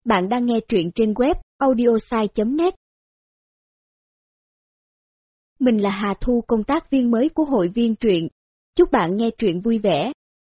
Bạn đang nghe truyện trên web audiosai.net. Mình là Hà Thu, công tác viên mới của hội viên truyện. Chúc bạn nghe truyện vui vẻ.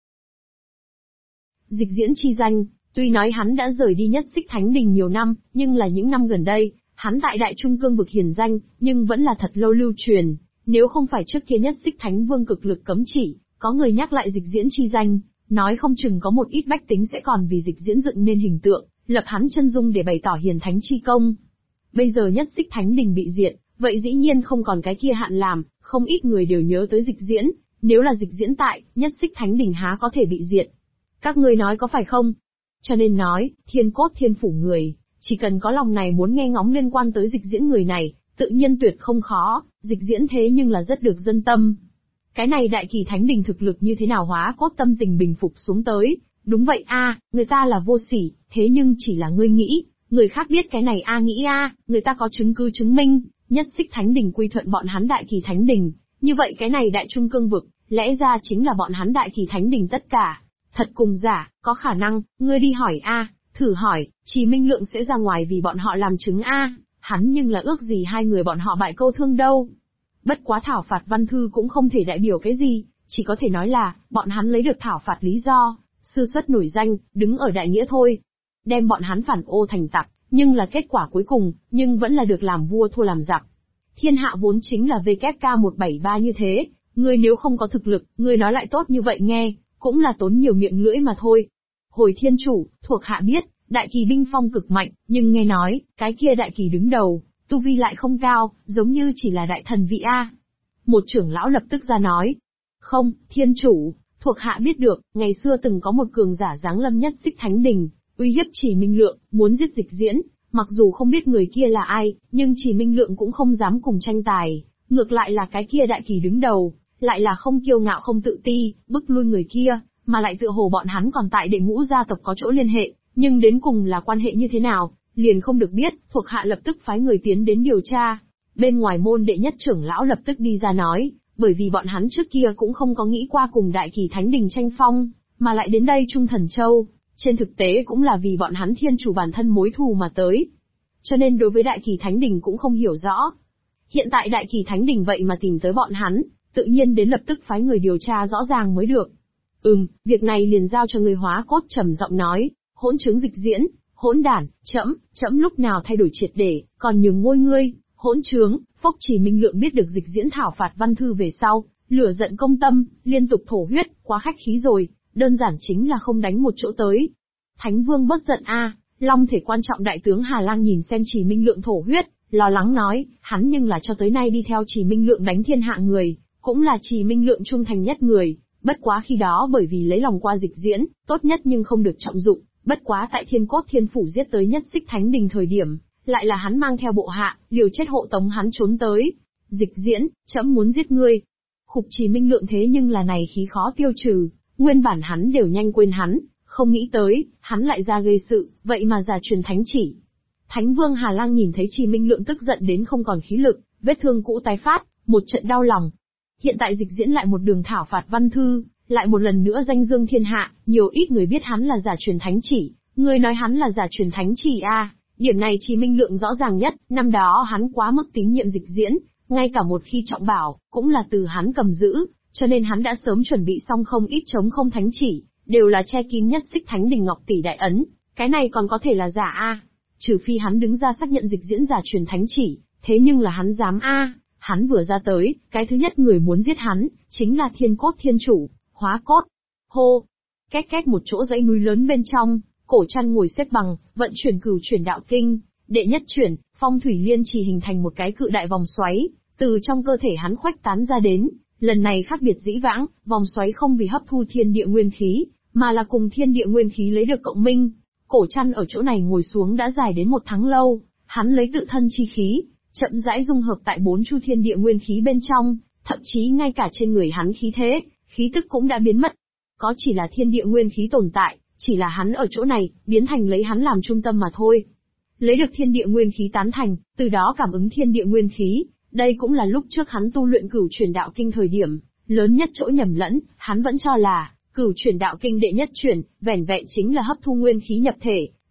Dịch Diễn chi danh, tuy nói hắn đã rời đi Nhất Xích Thánh Đình nhiều năm, nhưng là những năm gần đây, hắn tại Đại Trung Cương vực hiển danh, nhưng vẫn là thật lâu lưu truyền. Nếu không phải trước kia Nhất Xích Thánh Vương cực lực cấm chỉ, có người nhắc lại Dịch Diễn chi danh, nói không chừng có một ít bách tính sẽ còn vì Dịch Diễn dựng nên hình tượng, lập hắn chân dung để bày tỏ hiền thánh chi công. Bây giờ Nhất Xích Thánh Đình bị diệt, vậy dĩ nhiên không còn cái kia hạn làm, không ít người đều nhớ tới Dịch Diễn, nếu là Dịch Diễn tại, Nhất Xích Thánh Đình há có thể bị diệt. Các ngươi nói có phải không? Cho nên nói, thiên cốt thiên phủ người, chỉ cần có lòng này muốn nghe ngóng liên quan tới Dịch Diễn người này, tự nhiên tuyệt không khó, Dịch Diễn thế nhưng là rất được dân tâm. Cái này Đại Kỳ Thánh Đình thực lực như thế nào hóa cốt tâm tình bình phục xuống tới, đúng vậy người ta là vô sỉ, thế nhưng chỉ là ngươi nghĩ, người khác biết cái này nghĩ người ta có chứng cứ chứng minh, Nhất Xích Thánh Đình quy thuận bọn hắn Đại Kỳ Thánh Đình, như vậy cái này Đại Trung Cương vực, lẽ ra chính là bọn hắn Đại Kỳ Thánh Đình tất cả. Thật cùng giả, có khả năng, ngươi đi hỏi thử hỏi, Trì Minh Lượng sẽ ra ngoài vì bọn họ làm chứng hắn nhưng là ước gì hai người bọn họ bại câu thương đâu. Bất quá thảo phạt văn thư cũng không thể đại biểu cái gì, chỉ có thể nói là, bọn hắn lấy được thảo phạt lý do, sư xuất nổi danh, đứng ở đại nghĩa thôi. Đem bọn hắn phản ô thành tặc, nhưng là kết quả cuối cùng, nhưng vẫn là được làm vua thua làm giặc. Thiên hạ vốn chính là VK173 như thế, ngươi nếu không có thực lực, ngươi nói lại tốt như vậy nghe, cũng là tốn nhiều miệng lưỡi mà thôi. Hồi thiên chủ, thuộc hạ biết, Đại Kỳ binh phong cực mạnh, nhưng nghe nói, cái kia Đại Kỳ đứng đầu, tu vi lại không cao, giống như chỉ là đại thần vị Một trưởng lão lập tức ra nói. Không, thiên chủ, thuộc hạ biết được, ngày xưa từng có một cường giả giáng lâm Nhất Xích Thánh Đình, uy hiếp Trì Minh Lượng, muốn giết Dịch Diễn, mặc dù không biết người kia là ai, nhưng Trì Minh Lượng cũng không dám cùng tranh tài, ngược lại là cái kia Đại Kỳ đứng đầu, lại là không kiêu ngạo không tự ti, bức lui người kia, mà lại tựa hồ bọn hắn còn tại đệ ngũ gia tộc có chỗ liên hệ, nhưng đến cùng là quan hệ như thế nào, liền không được biết, thuộc hạ lập tức phái người tiến đến điều tra. Bên ngoài môn đệ nhất trưởng lão lập tức đi ra nói, bởi vì bọn hắn trước kia cũng không có nghĩ qua cùng Đại Kỳ Thánh Đình tranh phong, mà lại đến đây Trung Thần Châu, trên thực tế cũng là vì bọn hắn thiên chủ bản thân mối thù mà tới. Cho nên đối với Đại Kỳ Thánh Đình cũng không hiểu rõ. Hiện tại Đại Kỳ Thánh Đình vậy mà tìm tới bọn hắn, tự nhiên đến lập tức phái người điều tra rõ ràng mới được. Việc này liền giao cho người Hóa Cốt trầm giọng nói, hỗn chứng Dịch Diễn, hỗn đản, chấm lúc nào thay đổi triệt để, còn nhường ngôi ngươi, hỗn trướng. Phốc Trì Minh Lượng biết được Dịch Diễn thảo phạt văn thư về sau, lửa giận công tâm, liên tục thổ huyết, quá khách khí rồi, đơn giản chính là không đánh một chỗ tới. Thánh Vương bất giận Long thể quan trọng đại tướng Hà Lang nhìn xem Trì Minh Lượng thổ huyết, lo lắng nói, hắn nhưng là cho tới nay đi theo Trì Minh Lượng đánh thiên hạ người, cũng là Trì Minh Lượng trung thành nhất người, bất quá khi đó bởi vì lấy lòng qua Dịch Diễn, tốt nhất nhưng không được trọng dụng, bất quá tại Thiên Cốt Thiên Phủ giết tới Nhất Xích Thánh Đình thời điểm, lại là hắn mang theo bộ hạ, liều chết hộ tống hắn trốn tới. Dịch Diễn, trẫm muốn giết ngươi. Khục Trì Minh Lượng thế nhưng là này khí khó tiêu trừ, nguyên bản hắn đều nhanh quên hắn, không nghĩ tới, hắn lại ra gây sự, vậy mà giả truyền thánh chỉ. Thánh Vương Hà Lang nhìn thấy Trì Minh Lượng tức giận đến không còn khí lực, vết thương cũ tái phát, một trận đau lòng. Hiện tại Dịch Diễn lại một đường thảo phạt văn thư, lại một lần nữa danh dương thiên hạ, nhiều ít người biết hắn là giả truyền thánh chỉ, người nói hắn là giả truyền thánh chỉ điểm này Trì Minh Lượng rõ ràng nhất, năm đó hắn quá mức tín nhiệm Dịch Diễn, ngay cả một khi trọng bảo, cũng là từ hắn cầm giữ, cho nên hắn đã sớm chuẩn bị xong không ít chống không thánh chỉ, đều là che kín Nhất Xích Thánh Đình ngọc tỷ đại ấn, cái này còn có thể là giả trừ phi hắn đứng ra xác nhận Dịch Diễn giả truyền thánh chỉ, thế nhưng là hắn dám hắn vừa ra tới, cái thứ nhất người muốn giết hắn, chính là Thiên Cốt Thiên Chủ, Hóa Cốt. Hô! Két một chỗ dãy núi lớn bên trong, Cổ Trăn ngồi xếp bằng, vận chuyển Cửu Chuyển Đạo Kinh, đệ nhất chuyển, phong thủy liên trì hình thành một cái cự đại vòng xoáy, từ trong cơ thể hắn khuếch tán ra đến, lần này khác biệt dĩ vãng, vòng xoáy không vì hấp thu thiên địa nguyên khí, mà là cùng thiên địa nguyên khí lấy được cộng minh. Cổ Trăn ở chỗ này ngồi xuống đã dài đến 1 tháng lâu, hắn lấy tự thân chi khí, chậm rãi dung hợp tại 4 chu thiên địa nguyên khí bên trong, thậm chí ngay cả trên người hắn khí thế, khí tức cũng đã biến mất. Có chỉ là thiên địa nguyên khí tồn tại, chỉ là hắn ở chỗ này, biến thành lấy hắn làm trung tâm mà thôi. Lấy được thiên địa nguyên khí tán thành, từ đó cảm ứng thiên địa nguyên khí, đây cũng là lúc trước hắn tu luyện Cửu Chuyển Đạo Kinh thời điểm, lớn nhất chỗ nhầm lẫn, hắn vẫn cho là, Cửu Chuyển Đạo Kinh đệ nhất chuyển, vẻn vẹn chính là hấp thu nguyên khí nhập thể,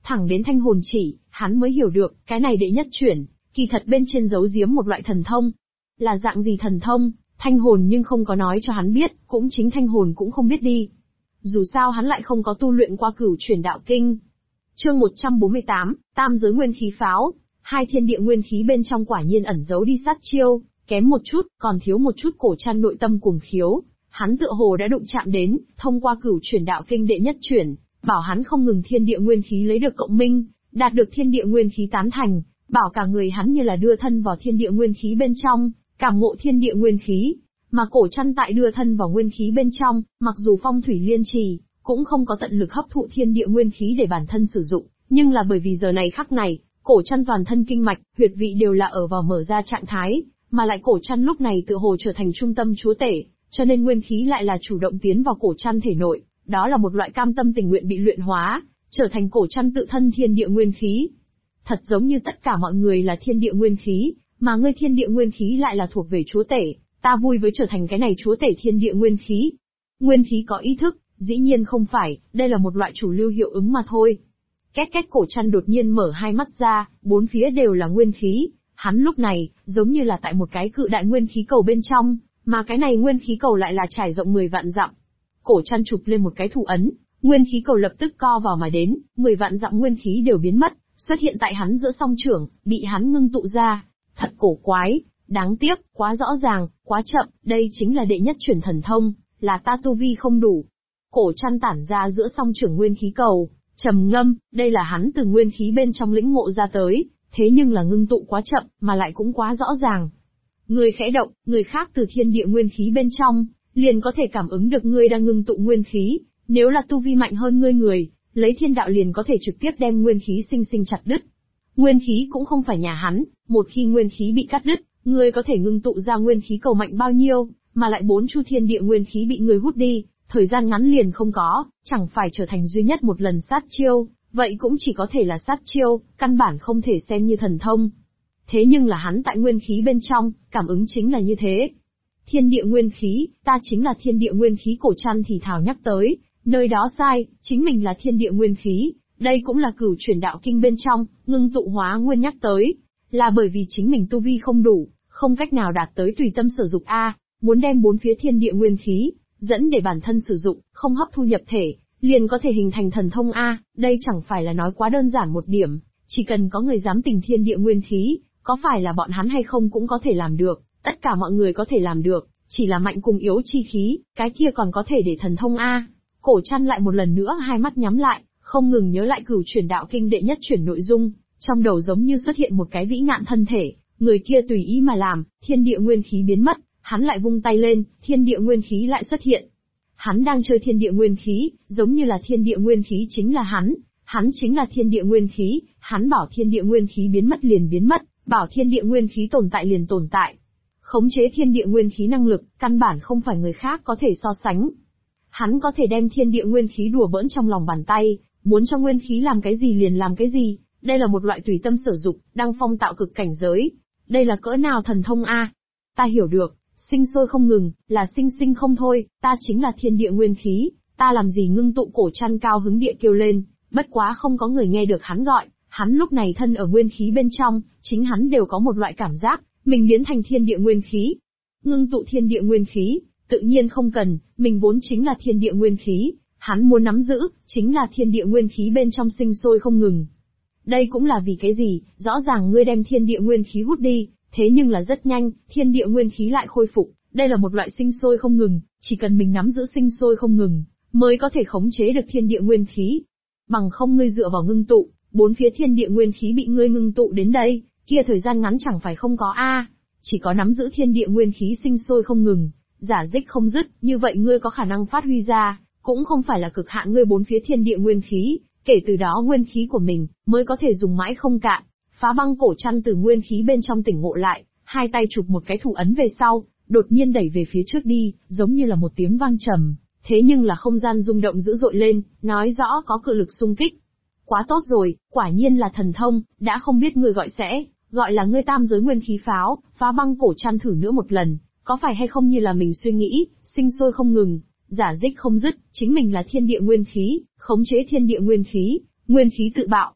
Thẳng đến thanh hồn chỉ, hắn mới hiểu được, cái này đệ nhất chuyển, kỳ thật bên trên giấu giếm một loại thần thông. Là dạng gì thần thông, thanh hồn nhưng không có nói cho hắn biết, cũng chính thanh hồn cũng không biết đi. Dù sao hắn lại không có tu luyện qua cửu chuyển đạo kinh. Chương 148, Tam giới nguyên khí pháo. Hai thiên địa nguyên khí bên trong quả nhiên ẩn giấu đi sát chiêu, kém một chút, còn thiếu một chút Cổ Trăn nội tâm cuồng khiếu. Hắn tựa hồ đã đụng chạm đến, thông qua cửu chuyển đạo kinh đệ nhất chuyển, bảo hắn không ngừng thiên địa nguyên khí lấy được cộng minh, đạt được thiên địa nguyên khí tán thành, bảo cả người hắn như là đưa thân vào thiên địa nguyên khí bên trong, cảm ngộ thiên địa nguyên khí. Mà Cổ Trăn tại đưa thân vào nguyên khí bên trong, mặc dù phong thủy liên trì, cũng không có tận lực hấp thụ thiên địa nguyên khí để bản thân sử dụng, nhưng là bởi vì giờ này khắc này, Cổ Trăn toàn thân kinh mạch, huyệt vị đều là ở vào mở ra trạng thái, mà lại Cổ Trăn lúc này tựa hồ trở thành trung tâm chúa tể, cho nên nguyên khí lại là chủ động tiến vào Cổ Trăn thể nội, đó là một loại cam tâm tình nguyện bị luyện hóa, trở thành Cổ Trăn tự thân thiên địa nguyên khí. Thật giống như tất cả mọi người là thiên địa nguyên khí, mà ngươi thiên địa nguyên khí lại là thuộc về chúa tể, ta vui với trở thành cái này chúa tể thiên địa nguyên khí. Nguyên khí có ý thức, dĩ nhiên không phải, đây là một loại chủ lưu hiệu ứng mà thôi. Két két Cổ Trăn đột nhiên mở hai mắt ra, bốn phía đều là nguyên khí, hắn lúc này, giống như là tại một cái cự đại nguyên khí cầu bên trong, mà cái này nguyên khí cầu lại là trải rộng 10 vạn dặm. Cổ Trăn chụp lên một cái thủ ấn, nguyên khí cầu lập tức co vào mà đến, 10 vạn dặm nguyên khí đều biến mất, xuất hiện tại hắn giữa song trưởng, bị hắn ngưng tụ ra. Thật cổ quái, đáng tiếc, quá rõ ràng, quá chậm, đây chính là đệ nhất chuyển thần thông, là ta tu vi không đủ. Cổ Trăn tản ra giữa song trưởng nguyên khí cầu, trầm ngâm, đây là hắn từ nguyên khí bên trong lĩnh ngộ ra tới, thế nhưng là ngưng tụ quá chậm, mà lại cũng quá rõ ràng. Người khẽ động, người khác từ thiên địa nguyên khí bên trong, liền có thể cảm ứng được ngươi đang ngưng tụ nguyên khí, nếu là tu vi mạnh hơn ngươi người, lấy thiên đạo liền có thể trực tiếp đem nguyên khí sinh sinh chặt đứt. Nguyên khí cũng không phải nhà hắn, một khi nguyên khí bị cắt đứt, ngươi có thể ngưng tụ ra nguyên khí cầu mạnh bao nhiêu, mà lại 4 chu thiên địa nguyên khí bị ngươi hút đi, thời gian ngắn liền không có, chẳng phải trở thành duy nhất một lần sát chiêu, vậy cũng chỉ có thể là sát chiêu, căn bản không thể xem như thần thông. Thế nhưng là hắn tại nguyên khí bên trong, cảm ứng chính là như thế. Thiên địa nguyên khí, ta chính là thiên địa nguyên khí. Cổ Trăn thì thào nhắc tới, nơi đó sai, chính mình là thiên địa nguyên khí, đây cũng là cửu chuyển đạo kinh bên trong, ngưng tụ hóa nguyên nhắc tới, là bởi vì chính mình tu vi không đủ, không cách nào đạt tới tùy tâm sử dụng muốn đem 4 phía thiên địa nguyên khí dẫn để bản thân sử dụng, không hấp thu nhập thể, liền có thể hình thành thần thông đây chẳng phải là nói quá đơn giản một điểm, chỉ cần có người dám tình thiên địa nguyên khí, có phải là bọn hắn hay không cũng có thể làm được, tất cả mọi người có thể làm được, chỉ là mạnh cùng yếu chi khí, cái kia còn có thể để thần thông Cổ Trăn lại một lần nữa hai mắt nhắm lại, không ngừng nhớ lại cửu chuyển đạo kinh đệ nhất chuyển nội dung, trong đầu giống như xuất hiện một cái vĩ ngạn thân thể, người kia tùy ý mà làm, thiên địa nguyên khí biến mất, hắn lại vung tay lên, thiên địa nguyên khí lại xuất hiện. Hắn đang chơi thiên địa nguyên khí, giống như là thiên địa nguyên khí chính là hắn chính là thiên địa nguyên khí, hắn bảo thiên địa nguyên khí biến mất liền biến mất, bảo thiên địa nguyên khí tồn tại liền tồn tại. Khống chế thiên địa nguyên khí năng lực, căn bản không phải người khác có thể so sánh. Hắn có thể đem thiên địa nguyên khí đùa bỡn trong lòng bàn tay, muốn cho nguyên khí làm cái gì liền làm cái gì, đây là một loại tùy tâm sử dụng, đăng phong tạo cực cảnh giới. Đây là cỡ nào thần thông Ta hiểu được, sinh sôi không ngừng, là sinh sinh không thôi, ta chính là thiên địa nguyên khí, ta làm gì ngưng tụ. Cổ Trăn cao hứng địa kêu lên, bất quá không có người nghe được hắn gọi, hắn lúc này thân ở nguyên khí bên trong, chính hắn đều có một loại cảm giác, mình biến thành thiên địa nguyên khí. Ngưng tụ thiên địa nguyên khí, tự nhiên không cần, mình vốn chính là thiên địa nguyên khí, hắn muốn nắm giữ, chính là thiên địa nguyên khí bên trong sinh sôi không ngừng. Đây cũng là vì cái gì, rõ ràng ngươi đem thiên địa nguyên khí hút đi, thế nhưng là rất nhanh, thiên địa nguyên khí lại khôi phục, đây là một loại sinh sôi không ngừng, chỉ cần mình nắm giữ sinh sôi không ngừng, mới có thể khống chế được thiên địa nguyên khí. Bằng không ngươi dựa vào ngưng tụ, 4 phía thiên địa nguyên khí bị ngươi ngưng tụ đến đây, kia thời gian ngắn chẳng phải không có chỉ có nắm giữ thiên địa nguyên khí sinh sôi không ngừng, giả dích không dứt, như vậy ngươi có khả năng phát huy ra, cũng không phải là cực hạn ngươi 4 phía thiên địa nguyên khí, kể từ đó nguyên khí của mình mới có thể dùng mãi không cạn. Phá Băng Cổ Trăn từ nguyên khí bên trong tỉnh ngộ lại, hai tay chụp một cái thủ ấn về sau, đột nhiên đẩy về phía trước đi, giống như là một tiếng vang trầm, thế nhưng là không gian rung động dữ dội lên, nói rõ có cự lực xung kích. Quá tốt rồi, quả nhiên là thần thông, đã không biết ngươi gọi là ngươi tam giới nguyên khí pháo. Phá Băng Cổ Trăn thử nữa một lần, có phải hay không như là mình suy nghĩ, sinh sôi không ngừng, giả dích không dứt, chính mình là thiên địa nguyên khí, khống chế thiên địa nguyên khí tự bạo,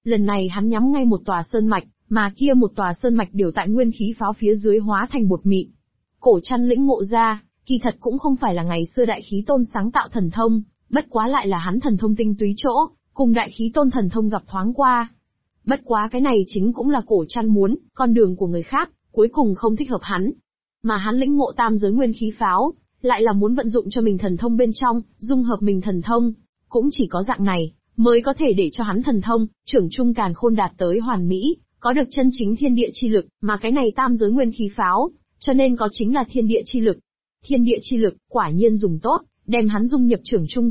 Lần này hắn nhắm ngay một tòa sơn mạch, mà kia một tòa sơn mạch đều tại nguyên khí pháo phía dưới hóa thành bột mịn. Cổ Trăn lĩnh ngộ ra, kỳ thật cũng không phải là ngày xưa Đại Khí Tôn sáng tạo thần thông, bất quá lại là hắn thần thông tinh túy chỗ, cùng Đại Khí Tôn thần thông gặp thoáng qua. Bất quá cái này chính cũng là Cổ Trăn muốn, con đường của người khác, cuối cùng không thích hợp hắn. Mà hắn lĩnh ngộ tam giới nguyên khí pháo, lại là muốn vận dụng cho mình thần thông bên trong, dung hợp mình thần thông. Cũng chỉ có dạng này, mới có thể để cho hắn thần thông, trưởng trung càn khôn đạt tới hoàn mỹ, có được chân chính thiên địa chi lực, mà cái này tam giới nguyên khí pháo, cho nên có chính là thiên địa chi lực. Thiên địa chi lực, quả nhiên dùng tốt, đem hắn dung nhập trưởng trung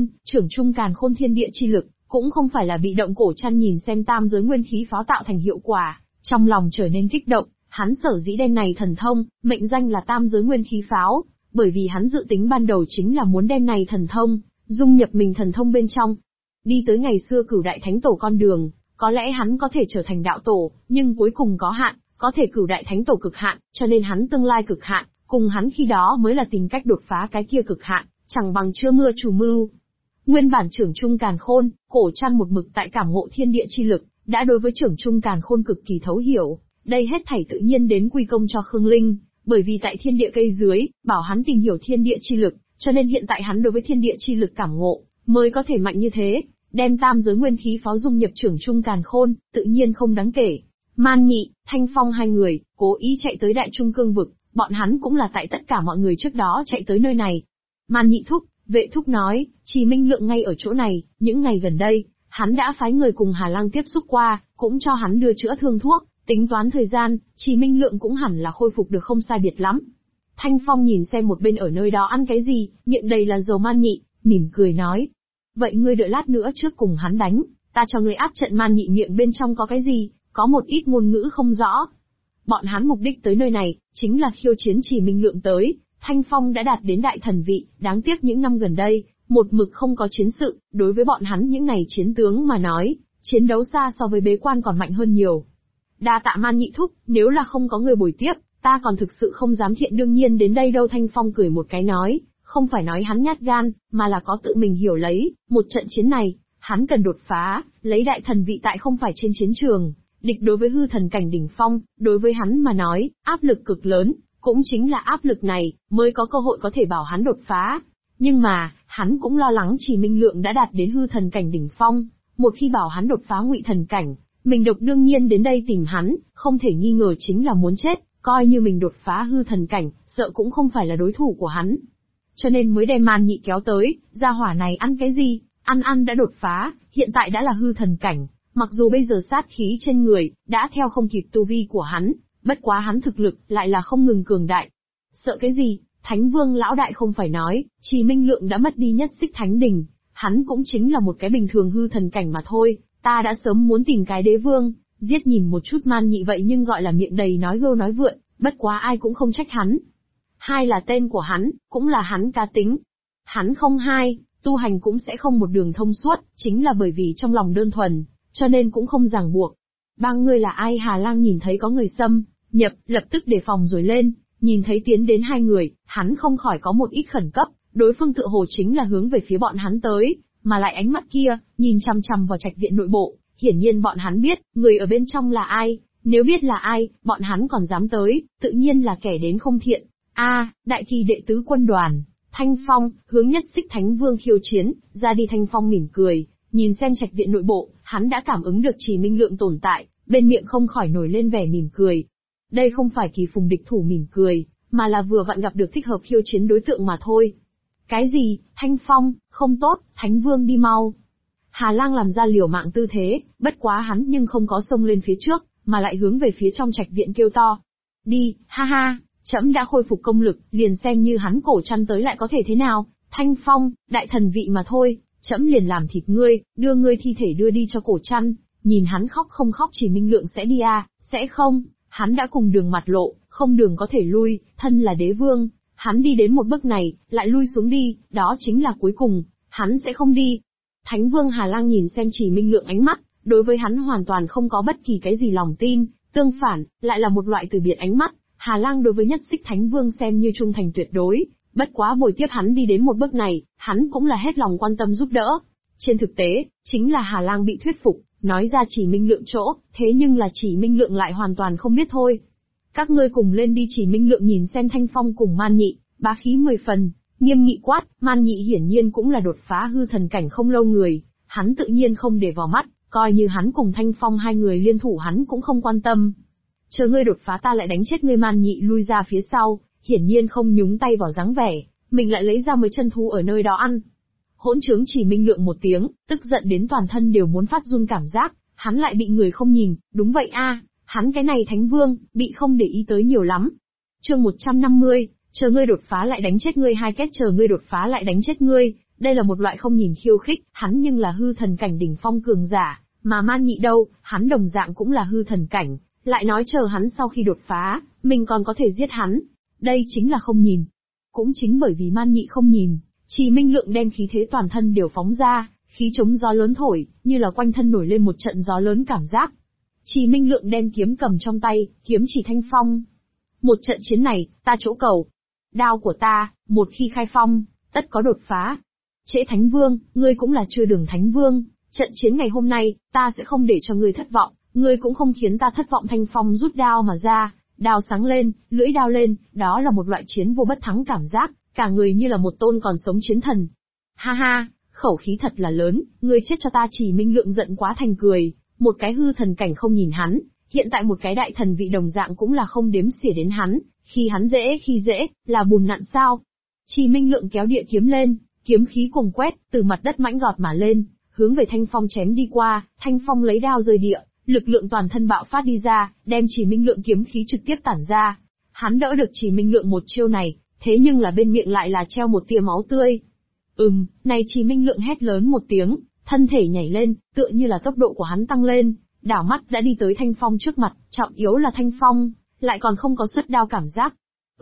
càn khôn thiên địa chi lực, cũng không phải là bị động. Cổ Trăn nhìn xem tam giới nguyên khí pháo tạo thành hiệu quả, trong lòng trở nên kích động, hắn sở dĩ đem này thần thông, mệnh danh là tam giới nguyên khí pháo, bởi vì hắn dự tính ban đầu chính là muốn đem này thần thông, dung nhập mình thần thông bên trong. Đi tới ngày xưa Cửu Đại Thánh Tổ con đường, có lẽ hắn có thể trở thành đạo tổ, nhưng cuối cùng có hạn, có thể Cửu Đại Thánh Tổ cực hạn, cho nên hắn tương lai cực hạn, cùng hắn khi đó mới là tìm cách đột phá cái kia cực hạn, chẳng bằng chưa mưa chủ mưu. Nguyên bản trưởng trung càn khôn, Cổ Trăn một mực tại cảm ngộ thiên địa chi lực, đã đối với trưởng trung càn khôn cực kỳ thấu hiểu, đây hết thảy tự nhiên đến quy công cho Khương Linh, bởi vì tại thiên địa cây dưới, bảo hắn tìm hiểu thiên địa chi lực, cho nên hiện tại hắn đối với thiên địa chi lực cảm ngộ, mới có thể mạnh như thế, đem tam giới nguyên khí pháo dung nhập trưởng trung càn khôn, tự nhiên không đáng kể. Man Nhị, Thanh Phong hai người, cố ý chạy tới Đại Trung Cương vực, bọn hắn cũng là tại tất cả mọi người trước đó chạy tới nơi này. Man Nhị thúc, Vệ thúc nói, Trì Minh Lượng ngay ở chỗ này, những ngày gần đây, hắn đã phái người cùng Hà Lăng tiếp xúc qua, cũng cho hắn đưa chữa thương thuốc, tính toán thời gian, Trì Minh Lượng cũng hẳn là khôi phục được không sai biệt lắm. Thanh Phong nhìn xem một bên ở nơi đó ăn cái gì, miệng đầy là dầu Man Nhị, mỉm cười nói. Vậy ngươi đợi lát nữa trước cùng hắn đánh, ta cho ngươi áp trận. Man Nhị miệng bên trong có cái gì, có một ít ngôn ngữ không rõ. Bọn hắn mục đích tới nơi này, chính là khiêu chiến Trì Minh Lượng tới. Thanh Phong đã đạt đến đại thần vị, đáng tiếc những năm gần đây, một mực không có chiến sự, đối với bọn hắn những này chiến tướng mà nói, chiến đấu xa so với bế quan còn mạnh hơn nhiều. Đa tạ Man Nhị thúc, nếu là không có người bồi tiếp, ta còn thực sự không dám thiện đương nhiên đến đây đâu. Thanh Phong cười một cái nói, không phải nói hắn nhát gan, mà là có tự mình hiểu lấy, một trận chiến này, hắn cần đột phá, lấy đại thần vị tại không phải trên chiến trường, địch đối với hư thần cảnh đỉnh phong, đối với hắn mà nói, áp lực cực lớn, cũng chính là áp lực này, mới có cơ hội có thể bảo hắn đột phá. Nhưng mà, hắn cũng lo lắng Trì Minh Lượng đã đạt đến hư thần cảnh đỉnh phong, một khi bảo hắn đột phá ngụy thần cảnh, mình độc đương nhiên đến đây tìm hắn, không thể nghi ngờ chính là muốn chết, coi như mình đột phá hư thần cảnh, sợ cũng không phải là đối thủ của hắn. Cho nên mới đem Man Nhị kéo tới, gia hỏa này ăn cái gì, ăn đã đột phá, hiện tại đã là hư thần cảnh, mặc dù bây giờ sát khí trên người, đã theo không kịp tu vi của hắn, bất quá hắn thực lực, lại là không ngừng cường đại. Sợ cái gì, Thánh Vương lão đại không phải nói, Trì Minh Lượng đã mất đi nhất xích thánh đình, hắn cũng chính là một cái bình thường hư thần cảnh mà thôi, ta đã sớm muốn tìm cái đế vương, giết nhìn một chút Man Nhị vậy nhưng gọi là miệng đầy nói gâu nói vượn, bất quá ai cũng không trách hắn. Hai là tên của hắn, cũng là hắn cá tính. Hắn không hai, tu hành cũng sẽ không một đường thông suốt, chính là bởi vì trong lòng đơn thuần, cho nên cũng không ràng buộc. Ba ngươi là ai? Hà Lang nhìn thấy có người xâm nhập, lập tức đề phòng rồi lên, nhìn thấy tiến đến hai người, hắn không khỏi có một ít khẩn cấp, đối phương tựa hồ chính là hướng về phía bọn hắn tới, mà lại ánh mắt kia, nhìn chằm chằm vào trạch viện nội bộ, hiển nhiên bọn hắn biết, người ở bên trong là ai, nếu biết là ai, bọn hắn còn dám tới, tự nhiên là kẻ đến không thiện. Đại kỳ đệ tứ quân đoàn, Thanh Phong, hướng nhất xích Thánh Vương khiêu chiến, ra đi. Thanh Phong mỉm cười, nhìn xem trạch viện nội bộ, hắn đã cảm ứng được Trì Minh Lượng tồn tại, bên miệng không khỏi nổi lên vẻ mỉm cười. Đây không phải kỳ phùng địch thủ mỉm cười, mà là vừa vặn gặp được thích hợp khiêu chiến đối tượng mà thôi. Cái gì, Thanh Phong, không tốt, Thánh Vương đi mau. Hà Lang làm ra liều mạng tư thế, bất quá hắn nhưng không có xông lên phía trước, mà lại hướng về phía trong trạch viện kêu to. Đi, ha ha, trẫm đã khôi phục công lực, liền xem như hắn Cổ Trăn tới lại có thể thế nào, Thanh Phong, đại thần vị mà thôi, trẫm liền làm thịt ngươi, đưa ngươi thi thể đưa đi cho Cổ Trăn, nhìn hắn khóc không khóc. Trì Minh Lượng sẽ đi à, sẽ không, hắn đã cùng đường mặt lộ, không đường có thể lui, thân là đế vương, hắn đi đến một bước này, lại lui xuống đi, đó chính là cuối cùng, hắn sẽ không đi. Thánh Vương Hà Lang nhìn xem Trì Minh Lượng ánh mắt, đối với hắn hoàn toàn không có bất kỳ cái gì lòng tin, tương phản, lại là một loại từ biệt ánh mắt. Hà Lang đối với nhất xích Thánh Vương xem như trung thành tuyệt đối, bất quá bồi tiếp hắn đi đến một bước này, hắn cũng là hết lòng quan tâm giúp đỡ. Trên thực tế, chính là Hà Lang bị thuyết phục, Nói ra Chỉ Minh Lượng chỗ, thế nhưng là Chỉ Minh Lượng lại hoàn toàn không biết thôi. Các ngươi cùng lên đi. Chỉ Minh Lượng nhìn xem Thanh Phong cùng Man Nhị, bá khí 10 phần, nghiêm nghị quát. Man Nhị hiển nhiên cũng là đột phá hư thần cảnh không lâu người, hắn tự nhiên không để vào mắt, coi như hắn cùng Thanh Phong hai người liên thủ hắn cũng không quan tâm. Chờ ngươi đột phá ta lại đánh chết ngươi. Man Nhị lui ra phía sau, hiển nhiên không nhúng tay vào dáng vẻ, mình lại lấy ra 10 chân thú ở nơi đó ăn. Hỗn trướng. Chỉ Minh Lượng một tiếng, tức giận đến toàn thân đều muốn phát run cảm giác, hắn lại bị người không nhìn, đúng vậy a, hắn cái này Thánh Vương, bị không để ý tới nhiều lắm. Chương 150, chờ ngươi đột phá lại đánh chết ngươi. Hai kết chờ ngươi đột phá lại đánh chết ngươi, đây là một loại không nhìn khiêu khích, hắn nhưng là hư thần cảnh đỉnh phong cường giả, mà Man Nhị đâu, hắn đồng dạng cũng là hư thần cảnh, lại nói chờ hắn sau khi đột phá, mình còn có thể giết hắn. Đây chính là không nhìn. Cũng chính bởi vì Man Nhị không nhìn, Chỉ Minh Lượng đem khí thế toàn thân đều phóng ra, khí chống gió lớn thổi, như là quanh thân nổi lên một trận gió lớn cảm giác. Chỉ Minh Lượng đem kiếm cầm trong tay, kiếm chỉ Thanh Phong. Một trận chiến này, ta chỗ cầu. Đao của ta, một khi khai phong, tất có đột phá. Trễ Thánh Vương, ngươi cũng là chưa đường Thánh Vương, trận chiến ngày hôm nay, ta sẽ không để cho ngươi thất vọng, ngươi cũng không khiến ta thất vọng. Thanh Phong rút đao mà ra, đao sáng lên, lưỡi đao lên, đó là một loại chiến vô bất thắng cảm giác, cả người như là một tôn còn sống chiến thần. Ha ha, khẩu khí thật là lớn, ngươi chết cho ta. Chỉ Minh Lượng giận quá thành cười, một cái hư thần cảnh không nhìn hắn, hiện tại một cái đại thần vị đồng dạng cũng là không đếm xỉa đến hắn, khi hắn khi dễ, là bùn nặn sao. Chỉ Minh Lượng kéo địa kiếm lên, kiếm khí cùng quét, từ mặt đất mãnh gọt mà lên, hướng về Thanh Phong chém đi qua. Thanh Phong lấy đao rời địa, lực lượng toàn thân bạo phát đi ra, đem Chỉ Minh Lượng kiếm khí trực tiếp tản ra. Hắn đỡ được Chỉ Minh Lượng một chiêu này, thế nhưng là bên miệng lại là treo một tia máu tươi. Này. Chỉ Minh Lượng hét lớn một tiếng, thân thể nhảy lên, tựa như là tốc độ của hắn tăng lên, đảo mắt đã đi tới Thanh Phong trước mặt, trọng yếu là Thanh Phong lại còn không có xuất đao cảm giác.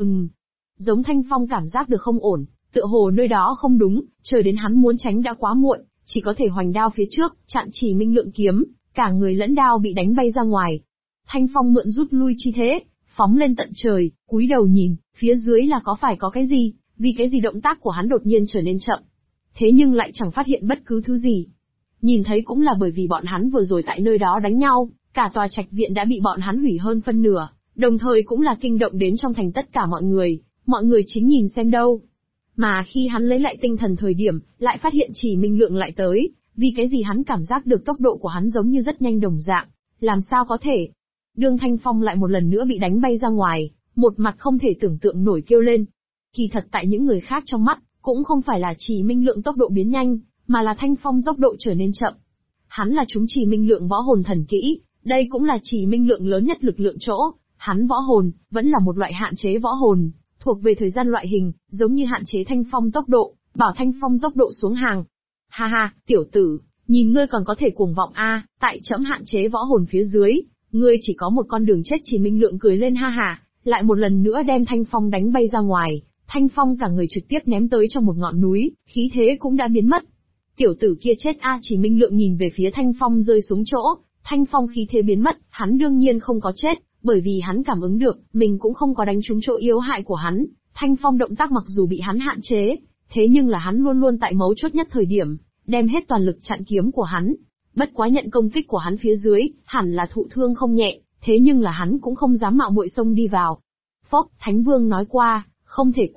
Giống Thanh Phong cảm giác được không ổn, tựa hồ nơi đó không đúng, chờ đến hắn muốn tránh đã quá muộn, chỉ có thể hoành đao phía trước, chặn Chỉ Minh Lượng kiếm, cả người lẫn đao bị đánh bay ra ngoài. Thanh Phong mượn rút lui chi thế, phóng lên tận trời, cúi đầu nhìn, phía dưới là phải có cái gì, vì cái gì động tác của hắn đột nhiên trở nên chậm. Thế nhưng lại chẳng phát hiện bất cứ thứ gì. Nhìn thấy cũng là bởi vì bọn hắn vừa rồi tại nơi đó đánh nhau, cả tòa trạch viện đã bị bọn hắn hủy hơn phân nửa, đồng thời cũng là kinh động đến trong thành tất cả mọi người chính nhìn xem đâu. Mà khi hắn lấy lại tinh thần thời điểm, lại phát hiện Chỉ Minh Lượng lại tới, vì cái gì hắn cảm giác được tốc độ của hắn giống như rất nhanh đồng dạng, làm sao có thể. Đương Thanh Phong lại một lần nữa bị đánh bay ra ngoài, một mặt không thể tưởng tượng nổi kêu lên. Kỳ thật tại những người khác trong mắt, cũng không phải là Chỉ Minh Lượng tốc độ biến nhanh, mà là Thanh Phong tốc độ trở nên chậm. Hắn là chúng Chỉ Minh Lượng võ hồn thần kỹ, đây cũng là Chỉ Minh Lượng lớn nhất lực lượng chỗ, hắn võ hồn, vẫn là một loại hạn chế võ hồn, thuộc về thời gian loại hình, giống như hạn chế Thanh Phong tốc độ, bảo Thanh Phong tốc độ xuống hàng. Ha ha, tiểu tử, nhìn ngươi còn có thể cuồng vọng a, tại trẫm hạn chế võ hồn phía dưới, ngươi chỉ có một con đường chết. Chỉ Minh Lượng cười lên ha ha, lại một lần nữa đem Thanh Phong đánh bay ra ngoài, Thanh Phong cả người trực tiếp ném tới trong một ngọn núi, khí thế cũng đã biến mất. Tiểu tử kia chết a. Chỉ Minh Lượng nhìn về phía Thanh Phong rơi xuống chỗ, Thanh Phong khí thế biến mất, hắn đương nhiên không có chết, bởi vì hắn cảm ứng được, mình cũng không có đánh trúng chỗ yếu hại của hắn. Thanh Phong động tác mặc dù bị hắn hạn chế, thế nhưng là hắn luôn luôn tại mấu chốt nhất thời điểm, đem hết toàn lực chặn kiếm của hắn. Bất quá nhận công kích của hắn phía dưới, hẳn là thụ thương không nhẹ, thế nhưng là hắn cũng không dám mạo muội xông đi vào. Phốc, Thánh Vương nói qua, không thể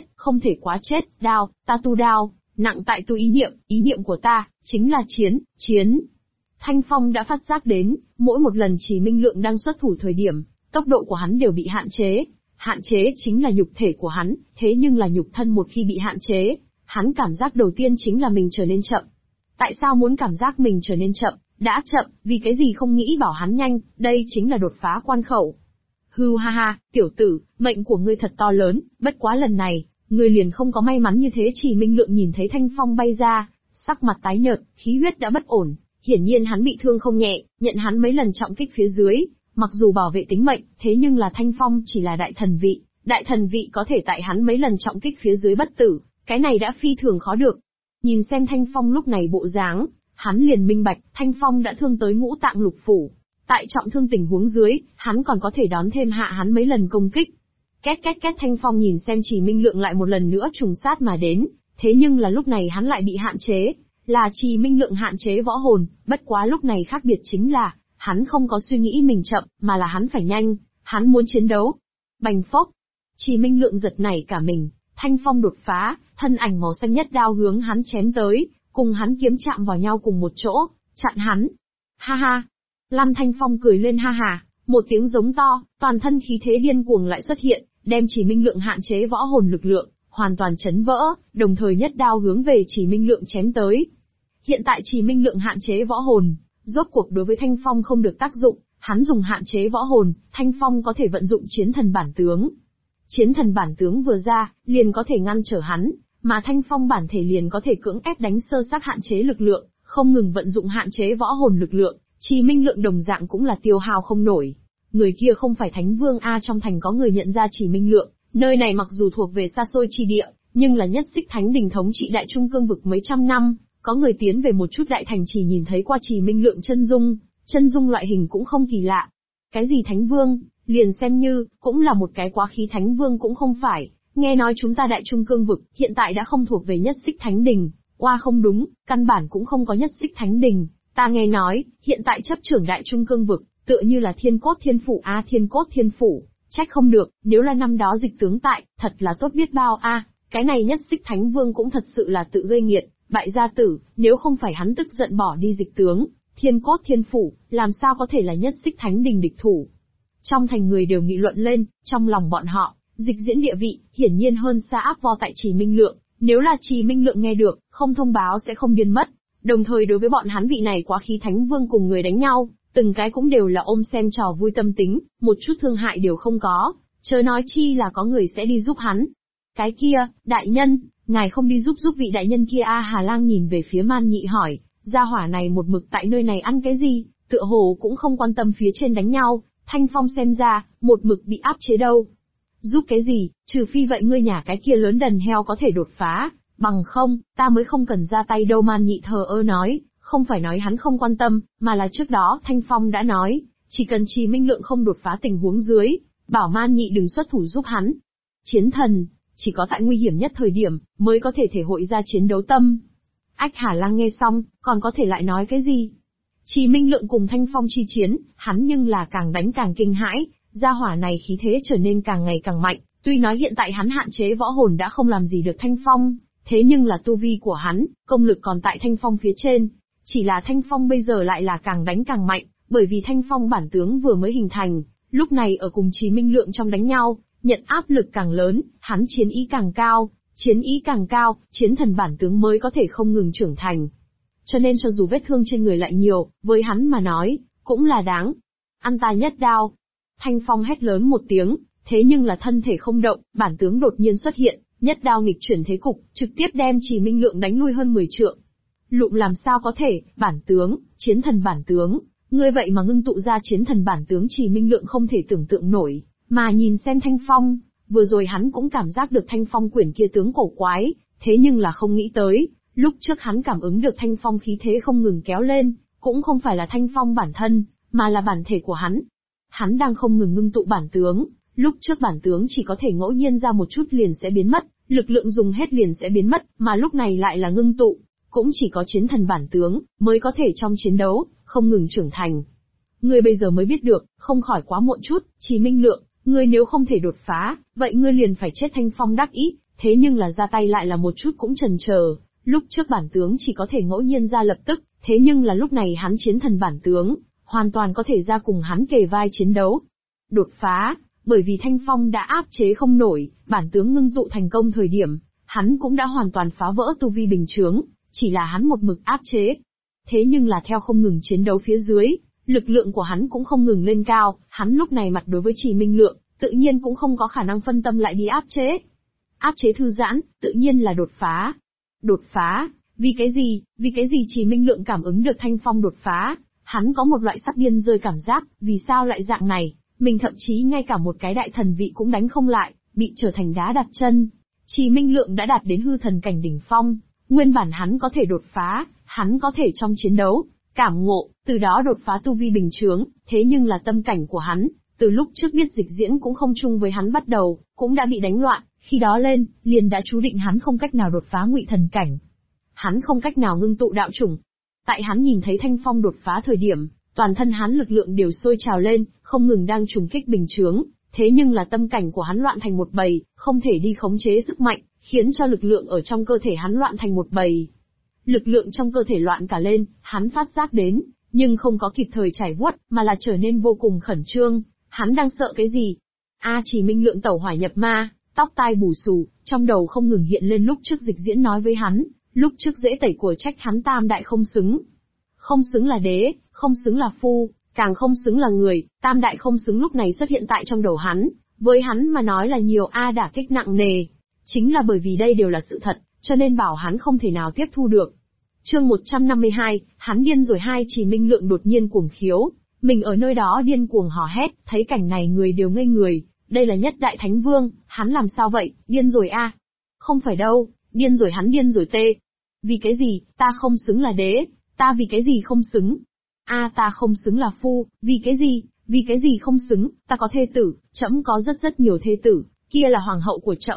quá chết, đao, ta tu đao, nặng tại tu ý niệm của ta, chính là chiến. Thanh Phong đã phát giác đến, mỗi một lần Chỉ Minh Lượng đang xuất thủ thời điểm, tốc độ của hắn đều bị hạn chế chính là nhục thể của hắn, thế nhưng là nhục thân một khi bị hạn chế, hắn cảm giác đầu tiên chính là mình trở nên chậm. Tại sao muốn cảm giác mình trở nên chậm, đã chậm, vì cái gì không nghĩ bảo hắn nhanh, đây chính là đột phá quan khẩu. Hừ ha ha, tiểu tử, mệnh của ngươi thật to lớn, bất quá lần này, ngươi liền không có may mắn như thế. Chỉ Minh Lượng nhìn thấy Thanh Phong bay ra, sắc mặt tái nhợt, khí huyết đã bất ổn, hiển nhiên hắn bị thương không nhẹ, nhận hắn mấy lần trọng kích phía dưới, mặc dù bảo vệ tính mệnh, thế nhưng là Thanh Phong chỉ là đại thần vị có thể tại hắn mấy lần trọng kích phía dưới bất tử, cái này đã phi thường khó được. Nhìn xem Thanh Phong lúc này bộ dáng, hắn liền minh bạch, Thanh Phong đã thương tới ngũ tạng lục phủ. Tại trọng thương tình huống dưới, hắn còn có thể đón thêm hạ hắn mấy lần công kích. Két, Thanh Phong nhìn xem Chỉ Minh Lượng lại một lần nữa trùng sát mà đến, thế nhưng là lúc này hắn lại bị hạn chế, là Trì Minh Lượng hạn chế võ hồn, bất quá lúc này khác biệt chính là, hắn không có suy nghĩ mình chậm, mà là hắn phải nhanh, hắn muốn chiến đấu. Bành phốc, Trì Minh Lượng giật nảy cả mình, thanh phong đột phá, thân ảnh màu xanh nhất đao hướng hắn chém tới, cùng hắn kiếm chạm vào nhau cùng một chỗ, chặn hắn. Ha ha, Lan Thanh Phong cười lên ha ha, một tiếng giống to, toàn thân khí thế điên cuồng lại xuất hiện, đem Trì Minh Lượng hạn chế võ hồn lực lượng hoàn toàn chấn vỡ, đồng thời nhất đao hướng về Trì Minh Lượng chém tới. Hiện tại Trì Minh Lượng hạn chế võ hồn, rốt cuộc đối với Thanh Phong không được tác dụng, hắn dùng hạn chế võ hồn, Thanh Phong có thể vận dụng chiến thần bản tướng. Chiến thần bản tướng vừa ra, liền có thể ngăn trở hắn, mà Thanh Phong bản thể liền có thể cưỡng ép đánh sơ xác hạn chế lực lượng, không ngừng vận dụng hạn chế võ hồn lực lượng, Trì Minh Lượng đồng dạng cũng là tiêu hao không nổi. Người kia không phải Thánh Vương a, trong thành có người nhận ra Trì Minh Lượng, nơi này mặc dù thuộc về xa xôi chi địa, nhưng là nhất xích thánh đình thống trị đại trung cương vực mấy trăm năm, có người tiến về một chút đại thành chỉ nhìn thấy qua Trì Minh Lượng chân dung loại hình cũng không kỳ lạ. Cái gì Thánh Vương, liền xem như, cũng là một cái quá khí Thánh Vương cũng không phải, nghe nói chúng ta đại trung cương vực, hiện tại đã không thuộc về nhất xích thánh đình, oa không đúng, căn bản cũng không có nhất xích thánh đình, ta nghe nói, hiện tại chấp trưởng đại trung cương vực, tựa như là Thiên Cốt Thiên Phủ a, Thiên Cốt Thiên Phủ, trách không được, nếu là năm đó dịch tướng tại, thật là tốt biết bao a, cái này nhất xích thánh vương cũng thật sự là tự gây nghiệt, bại gia tử, nếu không phải hắn tức giận bỏ đi dịch tướng, Thiên Cốt Thiên Phủ, làm sao có thể là nhất xích thánh đình địch thủ. Trong thành người đều nghị luận lên, trong lòng bọn họ, dịch diễn địa vị, hiển nhiên hơn xa áp vo tại Trì Minh Lượng, nếu là Trì Minh Lượng nghe được, không thông báo sẽ không điên mất. Đồng thời đối với bọn hắn vị này quá khí thánh vương cùng người đánh nhau, từng cái cũng đều là ôm xem trò vui tâm tính, một chút thương hại đều không có, chớ nói chi là có người sẽ đi giúp hắn. Cái kia, đại nhân, ngài không đi giúp vị đại nhân kia a? Hà Lang nhìn về phía Man Nhị hỏi, gia hỏa này một mực tại nơi này ăn cái gì, tựa hồ cũng không quan tâm phía trên đánh nhau, Thanh Phong xem ra, một mực bị áp chế đâu. Giúp cái gì, trừ phi vậy ngươi nhà cái kia lớn đần heo có thể đột phá, bằng không, ta mới không cần ra tay đâu. Man Nhị thờ ơ nói, không phải nói hắn không quan tâm, mà là trước đó Thanh Phong đã nói, chỉ cần Trì Minh Lượng không đột phá tình huống dưới, bảo Man Nhị đừng xuất thủ giúp hắn. Chiến thần, chỉ có tại nguy hiểm nhất thời điểm, mới có thể thể hội ra chiến đấu tâm. Ách Hà Lang nghe xong, còn có thể lại nói cái gì? Trì Minh Lượng cùng Thanh Phong chi chiến, hắn nhưng là càng đánh càng kinh hãi, gia hỏa này khí thế trở nên càng ngày càng mạnh, tuy nói hiện tại hắn hạn chế võ hồn đã không làm gì được Thanh Phong, thế nhưng là tu vi của hắn, công lực còn tại Thanh Phong phía trên, chỉ là Thanh Phong bây giờ lại là càng đánh càng mạnh, bởi vì Thanh Phong bản tướng vừa mới hình thành, lúc này ở cùng Trì Minh Lượng trong đánh nhau, nhận áp lực càng lớn, hắn chiến ý càng cao, chiến thần bản tướng mới có thể không ngừng trưởng thành. Cho nên cho dù vết thương trên người lại nhiều, với hắn mà nói, cũng là đáng. Ăn ta nhất đao. Thanh Phong hét lớn một tiếng, thế nhưng là thân thể không động, bản tướng đột nhiên xuất hiện, nhất đao nghịch chuyển thế cục, trực tiếp đem Trì Minh Lượng đánh lui hơn 10 trượng. Lụm làm sao có thể, bản tướng, chiến thần bản tướng, ngươi vậy mà ngưng tụ ra chiến thần bản tướng. Trì Minh Lượng không thể tưởng tượng nổi, mà nhìn xem Thanh Phong, vừa rồi hắn cũng cảm giác được Thanh Phong quyển kia tướng cổ quái, thế nhưng là không nghĩ tới, lúc trước hắn cảm ứng được Thanh Phong khí thế không ngừng kéo lên, cũng không phải là Thanh Phong bản thân, mà là bản thể của hắn. Hắn đang không ngừng ngưng tụ bản tướng, lúc trước bản tướng chỉ có thể ngẫu nhiên ra một chút liền sẽ biến mất, lực lượng dùng hết liền sẽ biến mất, mà lúc này lại là ngưng tụ, cũng chỉ có chiến thần bản tướng, mới có thể trong chiến đấu, không ngừng trưởng thành. Ngươi bây giờ mới biết được, không khỏi quá muộn chút, Trì Minh Lượng, ngươi nếu không thể đột phá, vậy ngươi liền phải chết. Thanh Phong đắc ý, thế nhưng là ra tay lại là một chút cũng chần chờ, lúc trước bản tướng chỉ có thể ngẫu nhiên ra lập tức, thế nhưng là lúc này hắn chiến thần bản tướng, hoàn toàn có thể ra cùng hắn kề vai chiến đấu. Đột phá, bởi vì Thanh Phong đã áp chế không nổi, bản tướng ngưng tụ thành công thời điểm, hắn cũng đã hoàn toàn phá vỡ tu vi bình chướng, chỉ là hắn một mực áp chế. Thế nhưng là theo không ngừng chiến đấu phía dưới, lực lượng của hắn cũng không ngừng lên cao, hắn lúc này mặt đối với Trì Minh Lượng, tự nhiên cũng không có khả năng phân tâm lại đi áp chế. Áp chế thư giãn, tự nhiên là đột phá. Đột phá, vì cái gì? Vì cái gì Trì Minh Lượng cảm ứng được Thanh Phong đột phá, hắn có một loại sắp điên rơi cảm giác, vì sao lại dạng này, mình thậm chí ngay cả một cái đại thần vị cũng đánh không lại, bị trở thành đá đặt chân. Trì Minh Lượng đã đạt đến hư thần cảnh đỉnh phong, nguyên bản hắn có thể đột phá, hắn có thể trong chiến đấu, cảm ngộ, từ đó đột phá tu vi bình chướng, thế nhưng là tâm cảnh của hắn, từ lúc trước biết dịch diễn cũng không chung với hắn bắt đầu, cũng đã bị đánh loạn, khi đó lên, liền đã chú định hắn không cách nào đột phá ngụy thần cảnh. hắn không cách nào ngưng tụ đạo chủng. Tại hắn nhìn thấy Thanh Phong đột phá thời điểm, toàn thân hắn lực lượng đều sôi trào lên, không ngừng đang trùng kích bình chướng, thế nhưng là tâm cảnh của hắn loạn thành một bầy, không thể đi khống chế sức mạnh, khiến cho lực lượng ở trong cơ thể hắn loạn thành một bầy. Lực lượng trong cơ thể loạn cả lên, hắn phát giác đến, nhưng không có kịp thời trải vuốt, mà là trở nên vô cùng khẩn trương. Hắn đang sợ cái gì? Chỉ Minh Lượng tẩu hỏa nhập ma, tóc tai bù xù, trong đầu không ngừng hiện lên lúc trước Dịch Diễn nói với hắn, lúc trước dễ tẩy của trách hắn tam đại không xứng. Không xứng là đế, không xứng là phu, càng không xứng là người, tam đại không xứng lúc này xuất hiện tại trong đầu hắn, với hắn mà nói là nhiều đả kích nặng nề. Chính là bởi vì đây đều là sự thật, cho nên bảo hắn không thể nào tiếp thu được. Chương 152, hắn điên rồi. Hai Chỉ Minh Lượng đột nhiên cuồng khiếu, mình ở nơi đó điên cuồng hò hét, thấy cảnh này người đều ngây người, đây là nhất đại thánh vương, hắn làm sao vậy, điên rồi Không phải đâu, điên rồi, hắn điên rồi tê. Vì cái gì, ta không xứng là đế, ta vì cái gì không xứng? Ta không xứng là phu, vì cái gì không xứng, ta có thê tử, trẫm có rất nhiều thê tử, kia là hoàng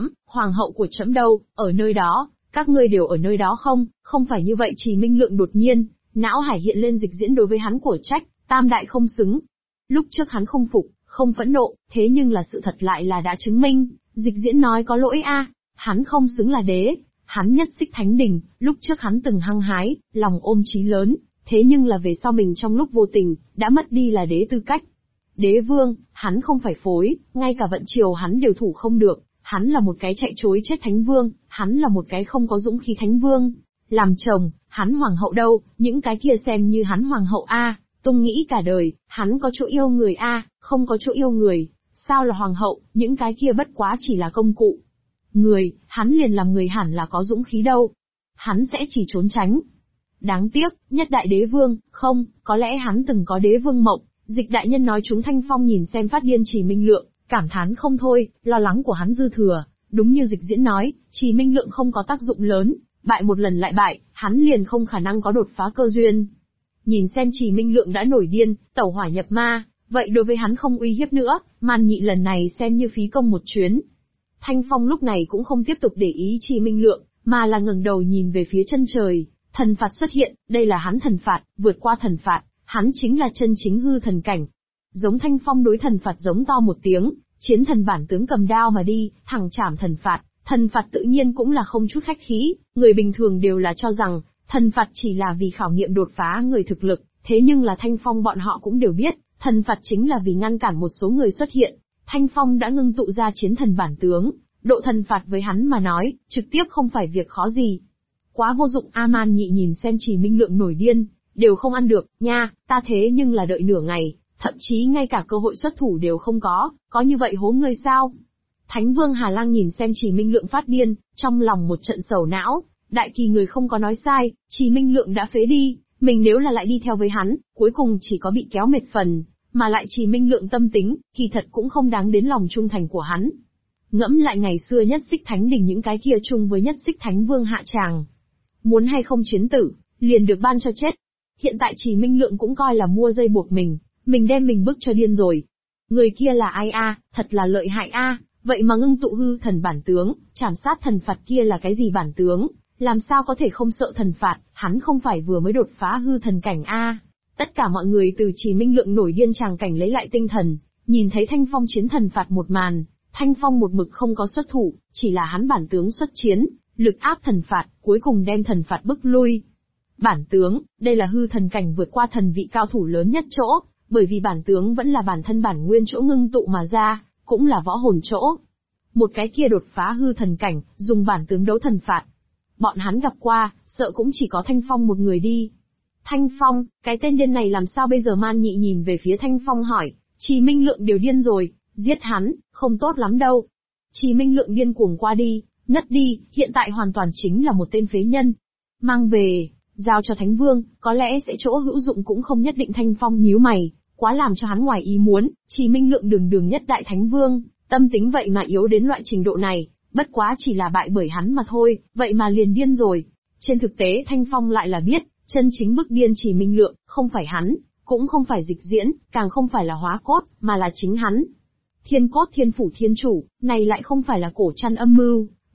hậu của trẫm đâu, ở nơi đó, các ngươi đều ở nơi đó không phải như vậy. Chỉ Minh Lượng đột nhiên, não hải hiện lên Dịch Diễn đối với hắn của trách, tam đại không xứng. Lúc trước hắn không phục, không phẫn nộ, thế nhưng là sự thật lại là đã chứng minh, Dịch Diễn nói có lỗi hắn không xứng là đế, hắn nhất xích thánh đình, lúc trước hắn từng hăng hái, lòng ôm chí lớn, thế nhưng là về sau mình trong lúc vô tình, đã mất đi là đế tư cách. Đế vương, hắn không phải phối, ngay cả vận triều hắn đều thủ không được, hắn là một cái chạy chối chết thánh vương, hắn là một cái không có dũng khí thánh vương. Làm chồng, hắn hoàng hậu đâu, những cái kia xem như hắn hoàng hậu Tung nghĩ cả đời, hắn có chỗ yêu người không có chỗ yêu người, sao là hoàng hậu, những cái kia bất quá chỉ là công cụ. Người, hắn liền làm người hẳn là có dũng khí đâu. Hắn sẽ chỉ trốn tránh. Đáng tiếc, nhất đại đế vương, không, có lẽ hắn từng có đế vương mộng. Dịch đại nhân nói chúng Thanh Phong nhìn xem phát điên Chỉ Minh Lượng, cảm thán không thôi, lo lắng của hắn dư thừa. Đúng như Dịch Diễn nói, Chỉ Minh Lượng không có tác dụng lớn, bại một lần lại bại, hắn liền không khả năng có đột phá cơ duyên. Nhìn xem Chỉ Minh Lượng đã nổi điên, tẩu hỏa nhập ma, vậy đối với hắn không uy hiếp nữa, Man Nhị lần này xem như phí công một chuyến. Thanh Phong lúc này cũng không tiếp tục để ý Chỉ Minh Lượng, mà là ngẩng đầu nhìn về phía chân trời, thần phạt xuất hiện, đây là hắn thần phạt, vượt qua thần phạt, hắn chính là chân chính hư thần cảnh. Giống Thanh Phong đối thần phạt giống to một tiếng, chiến thần bản tướng cầm đao mà đi, thẳng chảm thần phạt tự nhiên cũng là không chút khách khí, người bình thường đều là cho rằng, thần phạt chỉ là vì khảo nghiệm đột phá người thực lực, thế nhưng là Thanh Phong bọn họ cũng đều biết, thần phạt chính là vì ngăn cản một số người xuất hiện. Thanh Phong đã ngưng tụ ra chiến thần bản tướng, độ thần phạt với hắn mà nói, trực tiếp không phải việc khó gì. Quá vô dụng. Man Nhị nhìn xem Chỉ Minh Lượng nổi điên, đều không ăn được, nha, ta thế nhưng là đợi nửa ngày, thậm chí ngay cả cơ hội xuất thủ đều không có như vậy hố ngươi sao? Thánh Vương Hà Lang nhìn xem Chỉ Minh Lượng phát điên, trong lòng một trận sầu não, đại kỳ người không có nói sai, Chỉ Minh Lượng đã phế đi, mình nếu là lại đi theo với hắn, cuối cùng chỉ có bị kéo mệt phần, mà lại Chỉ Minh Lượng tâm tính, kỳ thật cũng không đáng đến lòng trung thành của hắn. Ngẫm lại ngày xưa nhất xích thánh đình những cái kia chung với nhất xích thánh vương hạ tràng. Muốn hay không chiến tử, liền được ban cho chết. Hiện tại Chỉ Minh Lượng cũng coi là mua dây buộc mình đem mình bức cho điên rồi. Người kia là ai thật là lợi hại vậy mà ngưng tụ hư thần bản tướng, chảm sát thần phạt kia là cái gì bản tướng, làm sao có thể không sợ thần phạt, hắn không phải vừa mới đột phá hư thần cảnh Tất cả mọi người từ Chỉ Minh Lượng nổi điên tràng cảnh lấy lại tinh thần, nhìn thấy Thanh Phong chiến thần phạt một màn, Thanh Phong một mực không có xuất thủ, chỉ là hắn bản tướng xuất chiến, lực áp thần phạt, cuối cùng đem thần phạt bức lui. Bản tướng, đây là hư thần cảnh vượt qua thần vị cao thủ lớn nhất chỗ, bởi vì bản tướng vẫn là bản thân bản nguyên chỗ ngưng tụ mà ra, cũng là võ hồn chỗ. Một cái kia đột phá hư thần cảnh, dùng bản tướng đấu thần phạt. Bọn hắn gặp qua, sợ cũng chỉ có Thanh Phong một người đi. Thanh Phong, cái tên điên này làm sao bây giờ? Man Nhị nhìn về phía Thanh Phong hỏi, Chỉ Minh Lượng đều điên rồi, giết hắn, không tốt lắm đâu. Chỉ Minh Lượng điên cuồng qua đi, ngất đi, hiện tại hoàn toàn chính là một tên phế nhân. Mang về, giao cho Thánh Vương, có lẽ sẽ chỗ hữu dụng cũng không nhất định. Thanh Phong nhíu mày, quá làm cho hắn ngoài ý muốn, Chỉ Minh Lượng đường nhất đại Thánh Vương, tâm tính vậy mà yếu đến loại trình độ này, bất quá chỉ là bại bởi hắn mà thôi, vậy mà liền điên rồi. Trên thực tế Thanh Phong lại là biết, chân chính bức điên Chỉ Minh Lượng, không phải hắn, cũng không phải Dịch Diễn, càng không phải là Hóa Cốt, mà là chính hắn. Thiên Cốt Thiên Phủ Thiên Chủ, này lại không phải là cổ trăn âm mưu,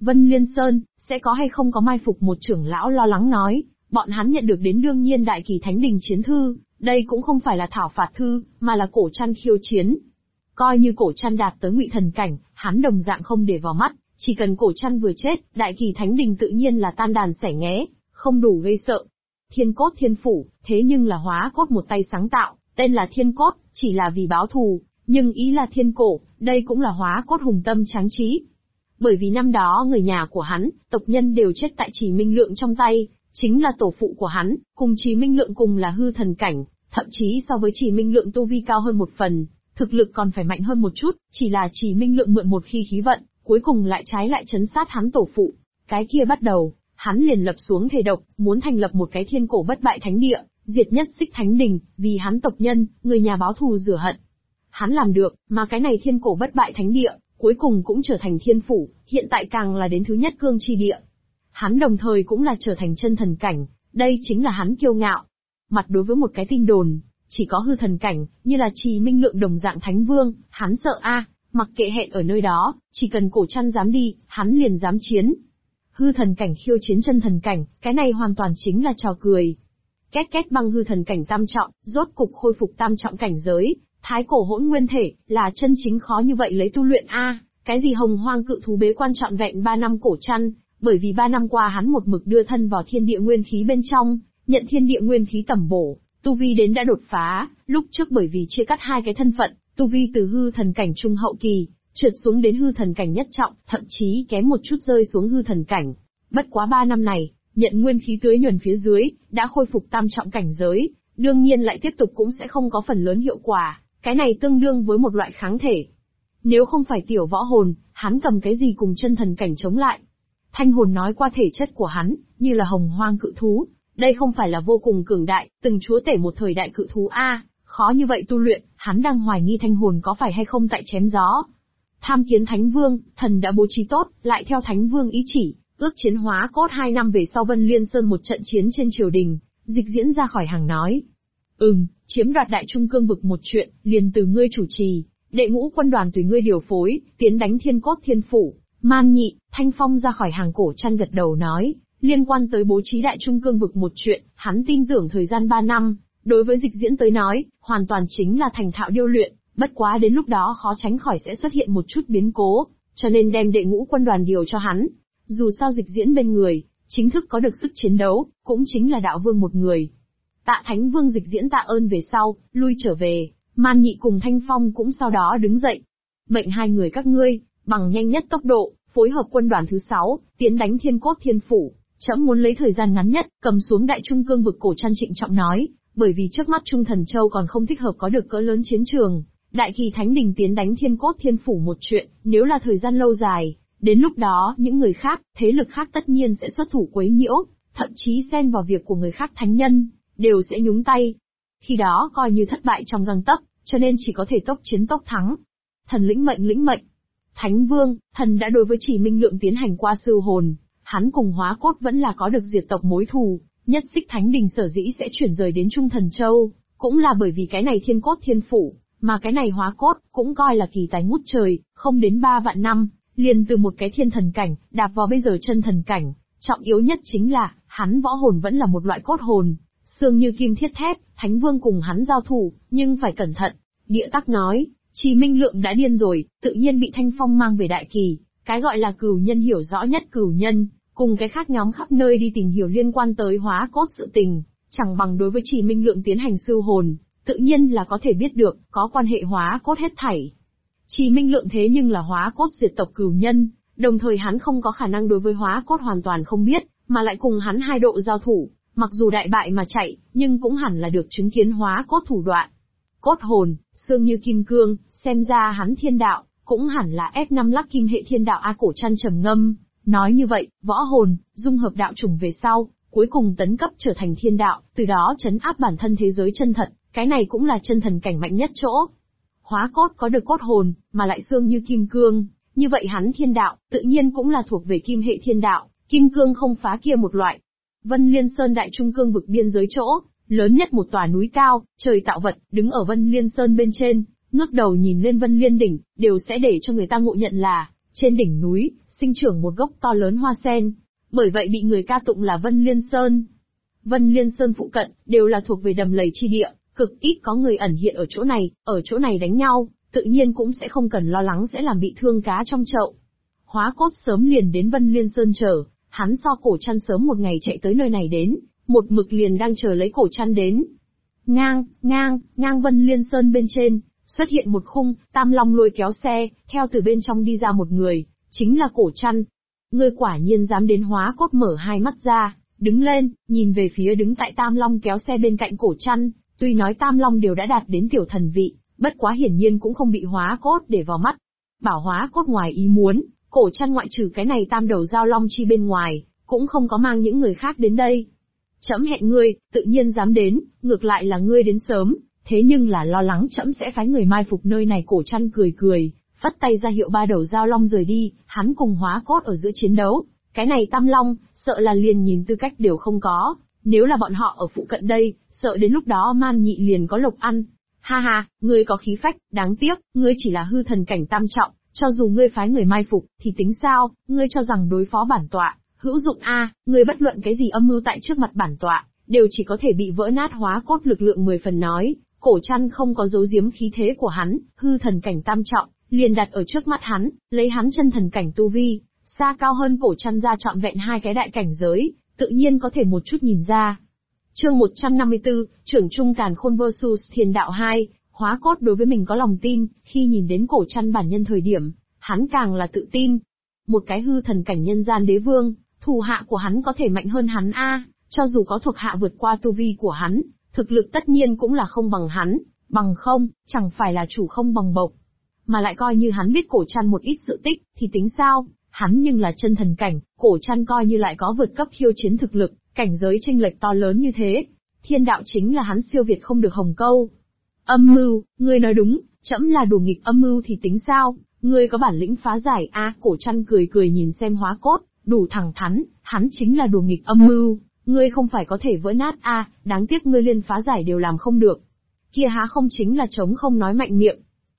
Vân Liên Sơn, sẽ có hay không có mai phục, một trưởng lão lo lắng nói, bọn hắn nhận được đến đương nhiên đại kỳ thánh đình chiến thư, đây cũng không phải là thảo phạt thư, mà là cổ trăn khiêu chiến. Coi như cổ trăn đạt tới ngụy thần cảnh, hắn đồng dạng không để vào mắt, chỉ cần cổ trăn vừa chết, đại kỳ thánh đình tự nhiên là tan đàn xẻ nghé, không đủ gây sợ. Thiên cốt thiên phủ, thế nhưng là hóa cốt một tay sáng tạo, tên là thiên cốt, chỉ là vì báo thù, nhưng ý là thiên cổ, đây cũng là hóa cốt hùng tâm tráng trí. Bởi vì năm đó người nhà của hắn, tộc nhân đều chết tại Trì Minh Lượng trong tay, chính là tổ phụ của hắn, cùng Trì Minh Lượng cùng là hư thần cảnh, thậm chí so với Trì Minh Lượng tu vi cao hơn một phần, thực lực còn phải mạnh hơn một chút, chỉ là Trì Minh Lượng mượn một khi khí vận, cuối cùng lại trái lại trấn sát hắn tổ phụ. Cái kia bắt đầu, hắn liền lập xuống thề độc, muốn thành lập một cái thiên cổ bất bại thánh địa, diệt nhất xích thánh đình, vì hắn tộc nhân, người nhà báo thù rửa hận. Hắn làm được, mà cái này thiên cổ bất bại thánh địa, cuối cùng cũng trở thành thiên phủ, hiện tại càng là đến thứ nhất cương chi địa. Hắn đồng thời cũng là trở thành chân thần cảnh, đây chính là hắn kiêu ngạo. Mặt đối với một cái tin đồn, chỉ có hư thần cảnh, như là Trì Minh Lượng đồng dạng thánh vương, hắn sợ mặc kệ hẹn ở nơi đó, chỉ cần cổ trăn dám đi, hắn liền dám chiến. Hư thần cảnh khiêu chiến chân thần cảnh, cái này hoàn toàn chính là trò cười. Két két băng hư thần cảnh tam trọng, rốt cục khôi phục tam trọng cảnh giới, thái cổ hỗn nguyên thể, là chân chính khó như vậy lấy tu luyện cái gì hồng hoang cự thú bế quan trọn vẹn 3 năm cổ trăn, bởi vì 3 năm qua hắn một mực đưa thân vào thiên địa nguyên khí bên trong, nhận thiên địa nguyên khí tẩm bổ, tu vi đến đã đột phá, lúc trước bởi vì chia cắt hai cái thân phận, tu vi từ hư thần cảnh trung hậu kỳ, trượt xuống đến hư thần cảnh nhất trọng, thậm chí kém một chút rơi xuống hư thần cảnh. Bất quá 3 năm này, nhận nguyên khí tưới nhuần phía dưới, đã khôi phục tam trọng cảnh giới, đương nhiên lại tiếp tục cũng sẽ không có phần lớn hiệu quả, cái này tương đương với một loại kháng thể. Nếu không phải tiểu võ hồn, hắn cầm cái gì cùng chân thần cảnh chống lại? Thanh hồn nói qua thể chất của hắn, như là hồng hoang cự thú, đây không phải là vô cùng cường đại, từng chúa tể một thời đại cự thú khó như vậy tu luyện, hắn đang hoài nghi thanh hồn có phải hay không tại chém gió. Tham kiến Thánh Vương, thần đã bố trí tốt, lại theo Thánh Vương ý chỉ, ước chiến hóa cốt 2 năm về sau Vân Liên Sơn một trận chiến trên triều đình, Dịch Diễn ra khỏi hàng nói. Chiếm đoạt đại trung cương vực một chuyện, liền từ ngươi chủ trì, đệ ngũ quân đoàn tùy ngươi điều phối, tiến đánh thiên cốt thiên phủ. Man Nhị, Thanh Phong ra khỏi hàng cổ trăn gật đầu nói, liên quan tới bố trí đại trung cương vực một chuyện, hắn tin tưởng thời gian 3 năm, đối với Dịch Diễn tới nói, hoàn toàn chính là thành thạo điêu luyện, bất quá đến lúc đó khó tránh khỏi sẽ xuất hiện một chút biến cố, cho nên đem đệ ngũ quân đoàn điều cho hắn. Dù sao Dịch Diễn bên người, chính thức có được sức chiến đấu, cũng chính là đạo vương một người. Tạ Thánh Vương Dịch Diễn tạ ơn về sau, lui trở về, Man Nhị cùng Thanh Phong cũng sau đó đứng dậy. Mệnh hai người các ngươi, bằng nhanh nhất tốc độ, phối hợp quân đoàn thứ 6, tiến đánh thiên cốt thiên phủ. Trẫm muốn lấy thời gian ngắn nhất, cầm xuống đại trung cương vực cổ trăn trịnh trọng nói, bởi vì trước mắt Trung Thần Châu còn không thích hợp có được cỡ lớn chiến trường. Đại kỳ thánh đình tiến đánh thiên cốt thiên phủ một chuyện, nếu là thời gian lâu dài, đến lúc đó những người khác, thế lực khác tất nhiên sẽ xuất thủ quấy nhiễu, thậm chí xen vào việc của người khác thánh nhân, đều sẽ nhúng tay. Khi đó coi như thất bại trong gang tấc, cho nên chỉ có thể tốc chiến tốc thắng. Thần lĩnh mệnh. Thánh Vương, thần đã đối với Trì Minh Lượng tiến hành qua sư hồn, hắn cùng hóa cốt vẫn là có được diệt tộc mối thù, nhất xích thánh đình sở dĩ sẽ chuyển rời đến Trung Thần Châu, cũng là bởi vì cái này thiên cốt thiên phủ, mà cái này hóa cốt, cũng coi là kỳ tài ngút trời, không đến 3 vạn năm, liền từ một cái thiên thần cảnh, đạp vào bây giờ chân thần cảnh, trọng yếu nhất chính là, hắn võ hồn vẫn là một loại cốt hồn, xương như kim thiết thép, Thánh Vương cùng hắn giao thủ, nhưng phải cẩn thận. Địa Tắc nói, Trì Minh Lượng đã điên rồi, tự nhiên bị Thanh Phong mang về Đại Kỳ, cái gọi là cửu nhân hiểu rõ nhất cửu nhân, cùng cái khác nhóm khắp nơi đi tìm hiểu liên quan tới hóa cốt sự tình, chẳng bằng đối với Trì Minh Lượng tiến hành sư hồn, tự nhiên là có thể biết được, có quan hệ hóa cốt hết thảy. Trì Minh Lượng thế nhưng là hóa cốt diệt tộc cửu nhân, đồng thời hắn không có khả năng đối với hóa cốt hoàn toàn không biết, mà lại cùng hắn hai độ giao thủ, mặc dù đại bại mà chạy, nhưng cũng hẳn là được chứng kiến hóa cốt thủ đoạn. Cốt hồn, xương như kim cương, xem ra hắn thiên đạo, cũng hẳn là F5 lắc kim hệ thiên đạo A Cổ Trăn trầm ngâm. Nói như vậy, võ hồn, dung hợp đạo chủng về sau, cuối cùng tấn cấp trở thành thiên đạo, từ đó trấn áp bản thân thế giới chân thật, cái này cũng là chân thần cảnh mạnh nhất chỗ. Hóa cốt có được cốt hồn, mà lại xương như kim cương, như vậy hắn thiên đạo, tự nhiên cũng là thuộc về kim hệ thiên đạo, kim cương không phá kia một loại. Vân Liên Sơn đại trung cương vực biên giới chỗ, lớn nhất một tòa núi cao, trời tạo vật, đứng ở Vân Liên Sơn bên trên, ngước đầu nhìn lên Vân Liên đỉnh, đều sẽ để cho người ta ngộ nhận là, trên đỉnh núi, sinh trưởng một gốc to lớn hoa sen, bởi vậy bị người ca tụng là Vân Liên Sơn. Vân Liên Sơn phụ cận, đều là thuộc về đầm lầy chi địa, cực ít có người ẩn hiện ở chỗ này đánh nhau, tự nhiên cũng sẽ không cần lo lắng sẽ làm bị thương cá trong chậu. Hóa Cốt sớm liền đến Vân Liên Sơn chờ, hắn so Cổ Trăn sớm một ngày chạy tới nơi này đến, một mực liền đang chờ lấy Cổ Trăn đến. Ngang Vân Liên Sơn bên trên, xuất hiện một khung, Tam Long lôi kéo xe, theo từ bên trong đi ra một người, chính là Cổ Trăn. Ngươi quả nhiên dám đến. Hóa Cốt mở hai mắt ra, đứng lên, nhìn về phía đứng tại Tam Long kéo xe bên cạnh Cổ Trăn, tuy nói Tam Long đều đã đạt đến tiểu thần vị, bất quá hiển nhiên cũng không bị Hóa Cốt để vào mắt. Bảo Hóa Cốt ngoài ý muốn, Cổ Trăn ngoại trừ cái này tam đầu giao long chi bên ngoài, cũng không có mang những người khác đến đây. Trẫm hẹn ngươi, tự nhiên dám đến, ngược lại là ngươi đến sớm, thế nhưng là lo lắng trẫm sẽ phái người mai phục nơi này. Cổ Trăn cười, phất tay ra hiệu ba đầu giao long rời đi, hắn cùng Hóa Cốt ở giữa chiến đấu, cái này Tam Long, sợ là liền nhìn tư cách đều không có, nếu là bọn họ ở phụ cận đây, sợ đến lúc đó Man Nhị liền có lộc ăn. Ha, ngươi có khí phách, đáng tiếc, ngươi chỉ là hư thần cảnh tam trọng, cho dù ngươi phái người mai phục, thì tính sao, ngươi cho rằng đối phó bản tọa, hữu dụng ngươi bất luận cái gì âm mưu tại trước mặt bản tọa, đều chỉ có thể bị vỡ nát. Hóa Cốt lực lượng 10 phần nói, Cổ Trăn không có giấu giếm khí thế của hắn, hư thần cảnh tam trọng, liền đặt ở trước mắt hắn, lấy hắn chân thần cảnh tu vi, xa cao hơn Cổ Trăn ra trọn vẹn 2 cái đại cảnh giới, tự nhiên có thể một chút nhìn ra. Chương 154, Trưởng Trung Càn Khôn vs Thiên Đạo 2, Hóa Cốt đối với mình có lòng tin, khi nhìn đến Cổ Trăn bản nhân thời điểm, hắn càng là tự tin. Một cái hư thần cảnh nhân gian đế vương, thủ hạ của hắn có thể mạnh hơn hắn cho dù có thuộc hạ vượt qua tu vi của hắn, thực lực tất nhiên cũng là không bằng hắn, bằng không, chẳng phải là chủ không bằng bộc. Mà lại coi như hắn biết Cổ Trăn một ít sự tích, thì tính sao, hắn nhưng là chân thần cảnh, Cổ Trăn coi như lại có vượt cấp khiêu chiến thực lực, cảnh giới chênh lệch to lớn như thế. Thiên đạo chính là hắn siêu việt không được hồng câu. Âm mưu, ngươi nói đúng, trẫm là đùa nghịch âm mưu thì tính sao, ngươi có bản lĩnh phá giải Cổ Trăn cười nhìn xem Hóa Cốt, đủ thẳng thắn, hắn chính là đùa nghịch âm mưu, ngươi không phải có thể vỡ nát đáng tiếc ngươi liên phá giải đều làm không được. Kia há không chính là trống không nói mạnh miệng.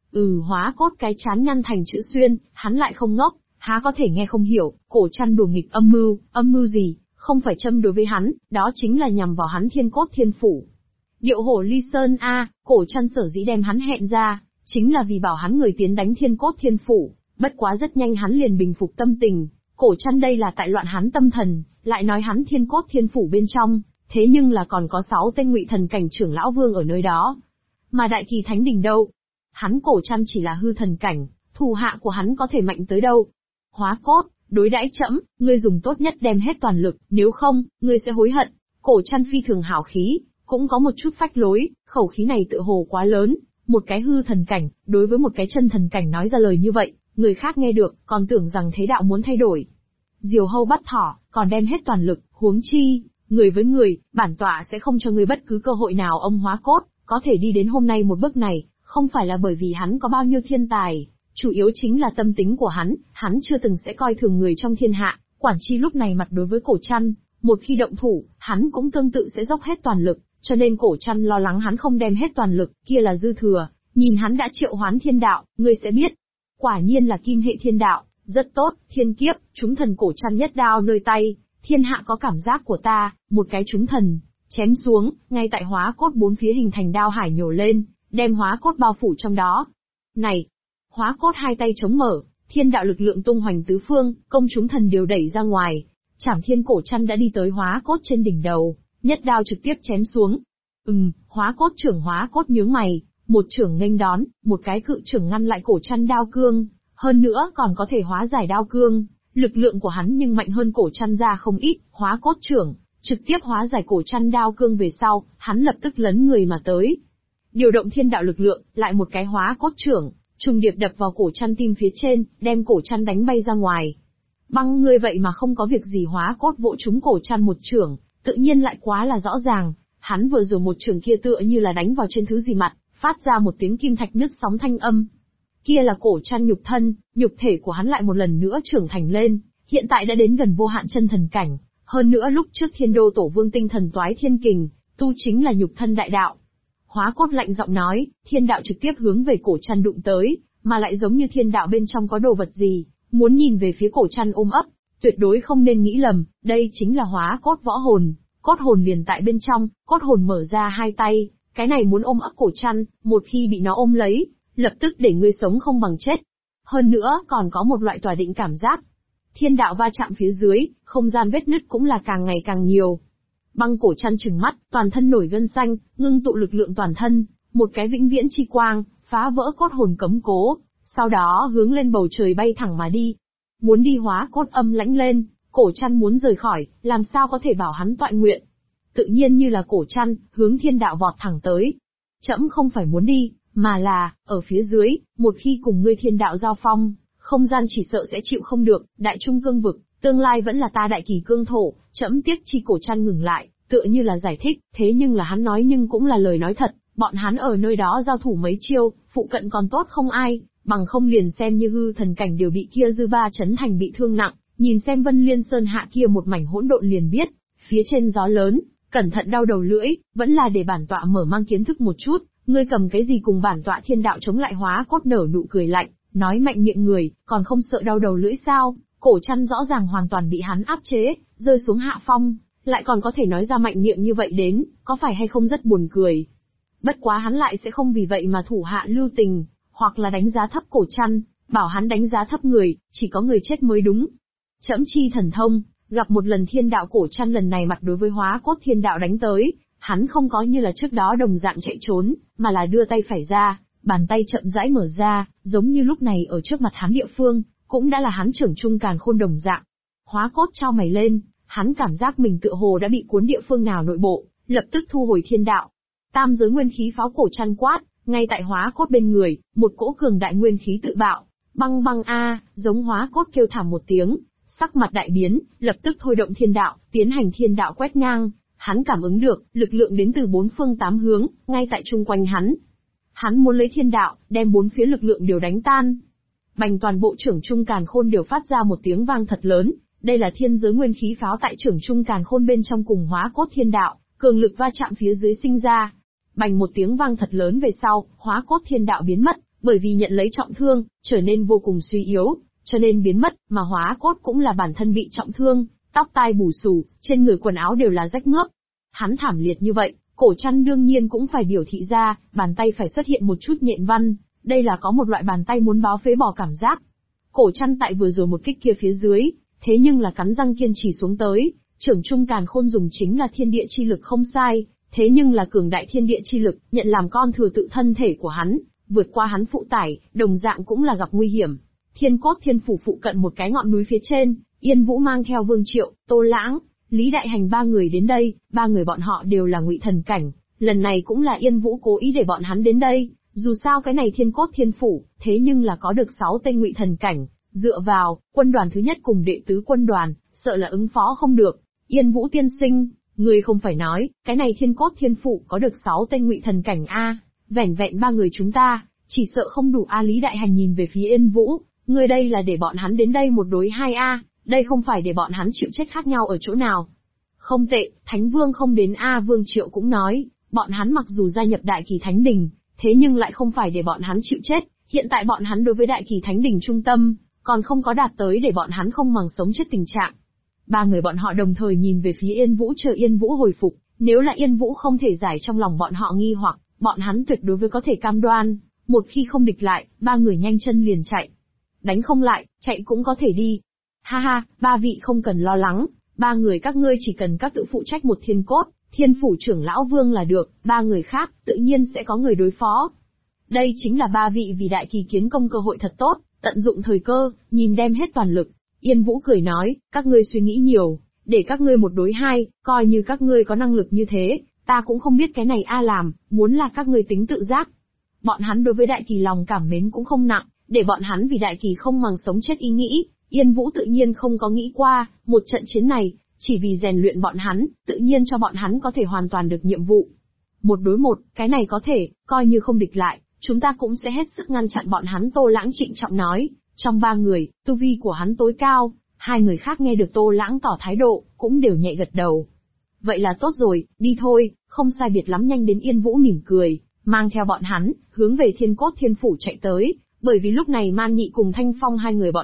Hóa Cốt cái chán nhăn thành chữ xuyên, hắn lại không ngốc, há có thể nghe không hiểu. Cổ Trăn đùa nghịch âm mưu gì, không phải châm đối với hắn, đó chính là nhằm vào hắn Thiên Cốt Thiên Phủ. Điệu hổ ly sơn Cổ Trăn sở dĩ đem hắn hẹn ra, chính là vì bảo hắn người tiến đánh Thiên Cốt Thiên Phủ, bất quá rất nhanh hắn liền bình phục tâm tình. Cổ Trăn đây là tại loạn hắn tâm thần, lại nói hắn Thiên Cốt Thiên Phủ bên trong, thế nhưng là còn có 6 tên Ngụy thần cảnh trưởng lão vương ở nơi đó. Mà Đại Kỳ Thánh Đình đâu? Hắn Cổ Trăn chỉ là hư thần cảnh, thủ hạ của hắn có thể mạnh tới đâu? Hóa Cốt, đối đãi trẫm, ngươi dùng tốt nhất đem hết toàn lực, nếu không, ngươi sẽ hối hận. Cổ Trăn phi thường hào khí, cũng có một chút phách lối, khẩu khí này tựa hồ quá lớn, một cái hư thần cảnh, đối với một cái chân thần cảnh nói ra lời như vậy, người khác nghe được, còn tưởng rằng thế đạo muốn thay đổi. Diều hâu bắt thỏ, còn đem hết toàn lực, huống chi, người với người, bản tọa sẽ không cho ngươi bất cứ cơ hội nào. Ông Hóa Cốt, có thể đi đến hôm nay một bước này, không phải là bởi vì hắn có bao nhiêu thiên tài, chủ yếu chính là tâm tính của hắn chưa từng sẽ coi thường người trong thiên hạ, quản chi lúc này mặt đối với Cổ Trăn, một khi động thủ, hắn cũng tương tự sẽ dốc hết toàn lực, cho nên Cổ Trăn lo lắng hắn không đem hết toàn lực, kia là dư thừa, nhìn hắn đã triệu hoán thiên đạo, ngươi sẽ biết. Quả nhiên là kim hệ thiên đạo, rất tốt, thiên kiếp, chúng thần. Cổ Trăn nhất đao nơi tay, thiên hạ có cảm giác của ta, một cái chúng thần, chém xuống, ngay tại Hóa Cốt bốn phía hình thành đao hải nhổ lên, đem Hóa Cốt bao phủ trong đó. Này! Hóa Cốt hai tay chống mở, thiên đạo lực lượng tung hoành tứ phương, công chúng thần đều đẩy ra ngoài. Trảm Thiên Cổ Trăn đã đi tới Hóa Cốt trên đỉnh đầu, nhất đao trực tiếp chém xuống. Hóa Cốt nhướng mày, một chưởng nghênh đón, một cái cự chưởng ngăn lại Cổ Trăn đao cương, hơn nữa còn có thể hóa giải đao cương. Lực lượng của hắn nhưng mạnh hơn Cổ Trăn ra không ít. Hóa Cốt chưởng trực tiếp hóa giải Cổ Trăn đao cương về sau, hắn lập tức lấn người mà tới, điều động thiên đạo lực lượng, lại một cái Hóa Cốt chưởng trùng điệp đập vào Cổ Trăn tim phía trên, đem Cổ Trăn đánh bay ra ngoài. Băng ngươi vậy mà không có việc gì. Hóa Cốt vỗ trúng Cổ Trăn một chưởng, tự nhiên lại quá là rõ ràng. Hắn vừa rồi một chưởng kia tựa như là đánh vào trên thứ gì mặt, phát ra một tiếng kim thạch nứt sóng thanh âm. Kia là Cổ Trăn nhục thân, nhục thể của hắn lại một lần nữa trưởng thành lên, hiện tại đã đến gần vô hạn chân thần cảnh. Hơn nữa lúc trước Thiên Đô Tổ Vương tinh thần toái thiên kình, tu chính là nhục thân đại đạo. Hóa Cốt lạnh giọng nói, thiên đạo trực tiếp hướng về Cổ Trăn đụng tới, mà lại giống như thiên đạo bên trong có đồ vật gì, muốn nhìn về phía Cổ Trăn ôm ấp, tuyệt đối không nên nghĩ lầm, đây chính là hóa cốt võ hồn, cốt hồn liền tại bên trong, cốt hồn mở ra hai tay, cái này muốn ôm ấp Cổ Trăn, một khi bị nó ôm lấy, lập tức để ngươi sống không bằng chết. Hơn nữa còn có một loại tỏa định cảm giác. Thiên đạo va chạm phía dưới, không gian vết nứt cũng là càng ngày càng nhiều. Băng Cổ Trăn trừng mắt, toàn thân nổi gân xanh, ngưng tụ lực lượng toàn thân, một cái vĩnh viễn chi quang, phá vỡ cốt hồn cấm cố, sau đó hướng lên bầu trời bay thẳng mà đi. Muốn đi hóa cốt âm lãnh lên, Cổ Trăn muốn rời khỏi, làm sao có thể bảo hắn toại nguyện. Tự nhiên như là Cổ Trăn, hướng thiên đạo vọt thẳng tới. Trẫm không phải muốn đi, mà là, ở phía dưới, một khi cùng ngươi thiên đạo giao phong, không gian chỉ sợ sẽ chịu không được, đại trung cương vực, tương lai vẫn là ta đại kỳ cương thổ, trẫm tiếc chi. Cổ Trăn ngừng lại, tựa như là giải thích, thế nhưng là hắn nói nhưng cũng là lời nói thật, bọn hắn ở nơi đó giao thủ mấy chiêu, phụ cận còn tốt không ai, bằng không liền xem như hư thần cảnh đều bị kia dư ba chấn thành bị thương nặng, nhìn xem Vân Liên Sơn hạ kia một mảnh hỗn độn liền biết, phía trên gió lớn, cẩn thận đau đầu lưỡi, vẫn là để bản tọa mở mang kiến thức một chút, ngươi cầm cái gì cùng bản tọa thiên đạo chống lại. Hóa cốt nở nụ cười lạnh, nói mạnh miệng người, còn không sợ đau đầu lưỡi sao? Cổ Trăn rõ ràng hoàn toàn bị hắn áp chế, rơi xuống hạ phong, lại còn có thể nói ra mạnh miệng như vậy đến, có phải hay không rất buồn cười. Bất quá hắn lại sẽ không vì vậy mà thủ hạ lưu tình, hoặc là đánh giá thấp Cổ Trăn, bảo hắn đánh giá thấp người, chỉ có người chết mới đúng. Trẫm chi thần thông, gặp một lần thiên đạo. Cổ Trăn lần này mặt đối với hóa cốt thiên đạo đánh tới, hắn không có như là trước đó đồng dạng chạy trốn, mà là đưa tay phải ra, bàn tay chậm rãi mở ra, giống như lúc này ở trước mặt hắn địa phương, cũng đã là hắn trưởng trung càn khôn đồng dạng. Hóa cốt trao mày lên, hắn cảm giác mình tựa hồ đã bị cuốn địa phương nào nội bộ, lập tức thu hồi thiên đạo. Tam giới nguyên khí pháo. Cổ Trăn quát, ngay tại hóa cốt bên người, một cỗ cường đại nguyên khí tự bạo, băng băng a, giống hóa cốt kêu thảm một tiếng, sắc mặt đại biến, lập tức thôi động thiên đạo, tiến hành thiên đạo quét ngang. Hắn cảm ứng được, lực lượng đến từ bốn phương tám hướng, ngay tại chung quanh hắn. Hắn muốn lấy thiên đạo, đem bốn phía lực lượng đều đánh tan. Bành, toàn bộ trưởng trung càn khôn đều phát ra một tiếng vang thật lớn, đây là thiên giới nguyên khí pháo tại trưởng trung càn khôn bên trong cùng hóa cốt thiên đạo, cường lực va chạm phía dưới sinh ra. Bành, một tiếng vang thật lớn về sau, hóa cốt thiên đạo biến mất, bởi vì nhận lấy trọng thương, trở nên vô cùng suy yếu, cho nên biến mất, mà hóa cốt cũng là bản thân bị trọng thương, tóc tai bù xù, trên người quần áo đều là rách mướp. Hắn thảm liệt như vậy, Cổ Trăn đương nhiên cũng phải biểu thị ra, bàn tay phải xuất hiện một chút nhện văn, đây là có một loại bàn tay muốn báo phế bỏ cảm giác. Cổ Trăn tại vừa rồi một kích kia phía dưới, thế nhưng là cắn răng kiên trì xuống tới, trưởng trung càn khôn dùng chính là thiên địa chi lực không sai, thế nhưng là cường đại thiên địa chi lực, nhận làm con thừa tự thân thể của hắn, vượt qua hắn phụ tải, đồng dạng cũng là gặp nguy hiểm. Thiên cốt thiên phủ phụ cận một cái ngọn núi phía trên, Yên Vũ mang theo Vương Triệu, Tô Lãng, Lý Đại Hành ba người đến đây, ba người bọn họ đều là ngụy thần cảnh, lần này cũng là Yên Vũ cố ý để bọn hắn đến đây, dù sao cái này thiên cốt thiên phủ, thế nhưng là có được 6 tên ngụy thần cảnh, dựa vào, quân đoàn thứ nhất cùng đệ tứ quân đoàn, sợ là ứng phó không được. Yên Vũ tiên sinh, người không phải nói, cái này thiên cốt thiên phủ có được 6 tên ngụy thần cảnh a, vẻn vẹn ba người chúng ta, chỉ sợ không đủ a. Lý Đại Hành nhìn về phía Yên Vũ, người đây là để bọn hắn đến đây một đối hai a, đây không phải để bọn hắn chịu chết khác nhau ở chỗ nào. Không tệ, Thánh Vương không đến a. Vương Triệu cũng nói, bọn hắn mặc dù gia nhập Đại Kỳ Thánh Đình, thế nhưng lại không phải để bọn hắn chịu chết, hiện tại bọn hắn đối với Đại Kỳ Thánh Đình trung tâm, còn không có đạt tới để bọn hắn không màng sống chết tình trạng. Ba người bọn họ đồng thời nhìn về phía Yên Vũ chờ Yên Vũ hồi phục, nếu là Yên Vũ không thể giải trong lòng bọn họ nghi hoặc, bọn hắn tuyệt đối với có thể cam đoan, một khi không địch lại, ba người nhanh chân liền chạy. Đánh không lại, chạy cũng có thể đi. Ha ha, ba vị không cần lo lắng, ba người các ngươi chỉ cần các tự phụ trách một thiên cốt, thiên phủ trưởng lão Vương là được, ba người khác, tự nhiên sẽ có người đối phó. Đây chính là ba vị vì Đại Kỳ kiến công cơ hội thật tốt, tận dụng thời cơ, nhìn đem hết toàn lực. Yên Vũ cười nói, các ngươi suy nghĩ nhiều, để các ngươi một đối hai, coi như các ngươi có năng lực như thế, ta cũng không biết cái này a làm, muốn là các ngươi tính tự giác. Bọn hắn đối với Đại Kỳ lòng cảm mến cũng không nặng, để bọn hắn vì Đại Kỳ không màng sống chết ý nghĩ, Yên Vũ tự nhiên không có nghĩ qua, một trận chiến này, chỉ vì rèn luyện bọn hắn, tự nhiên cho bọn hắn có thể hoàn toàn được nhiệm vụ. Một đối một, cái này có thể, coi như không địch lại, chúng ta cũng sẽ hết sức ngăn chặn bọn hắn. Tô Lãng trịnh trọng nói, trong ba người, tu vi của hắn tối cao, hai người khác nghe được Tô Lãng tỏ thái độ, cũng đều nhẹ gật đầu. Vậy là tốt rồi, đi thôi, không sai biệt lắm. Nhanh đến. Yên Vũ mỉm cười, mang theo bọn hắn, hướng về thiên cốt thiên phủ chạy tới, bởi vì lúc này Man Nhị cùng Thanh Phong hai người bọn họ,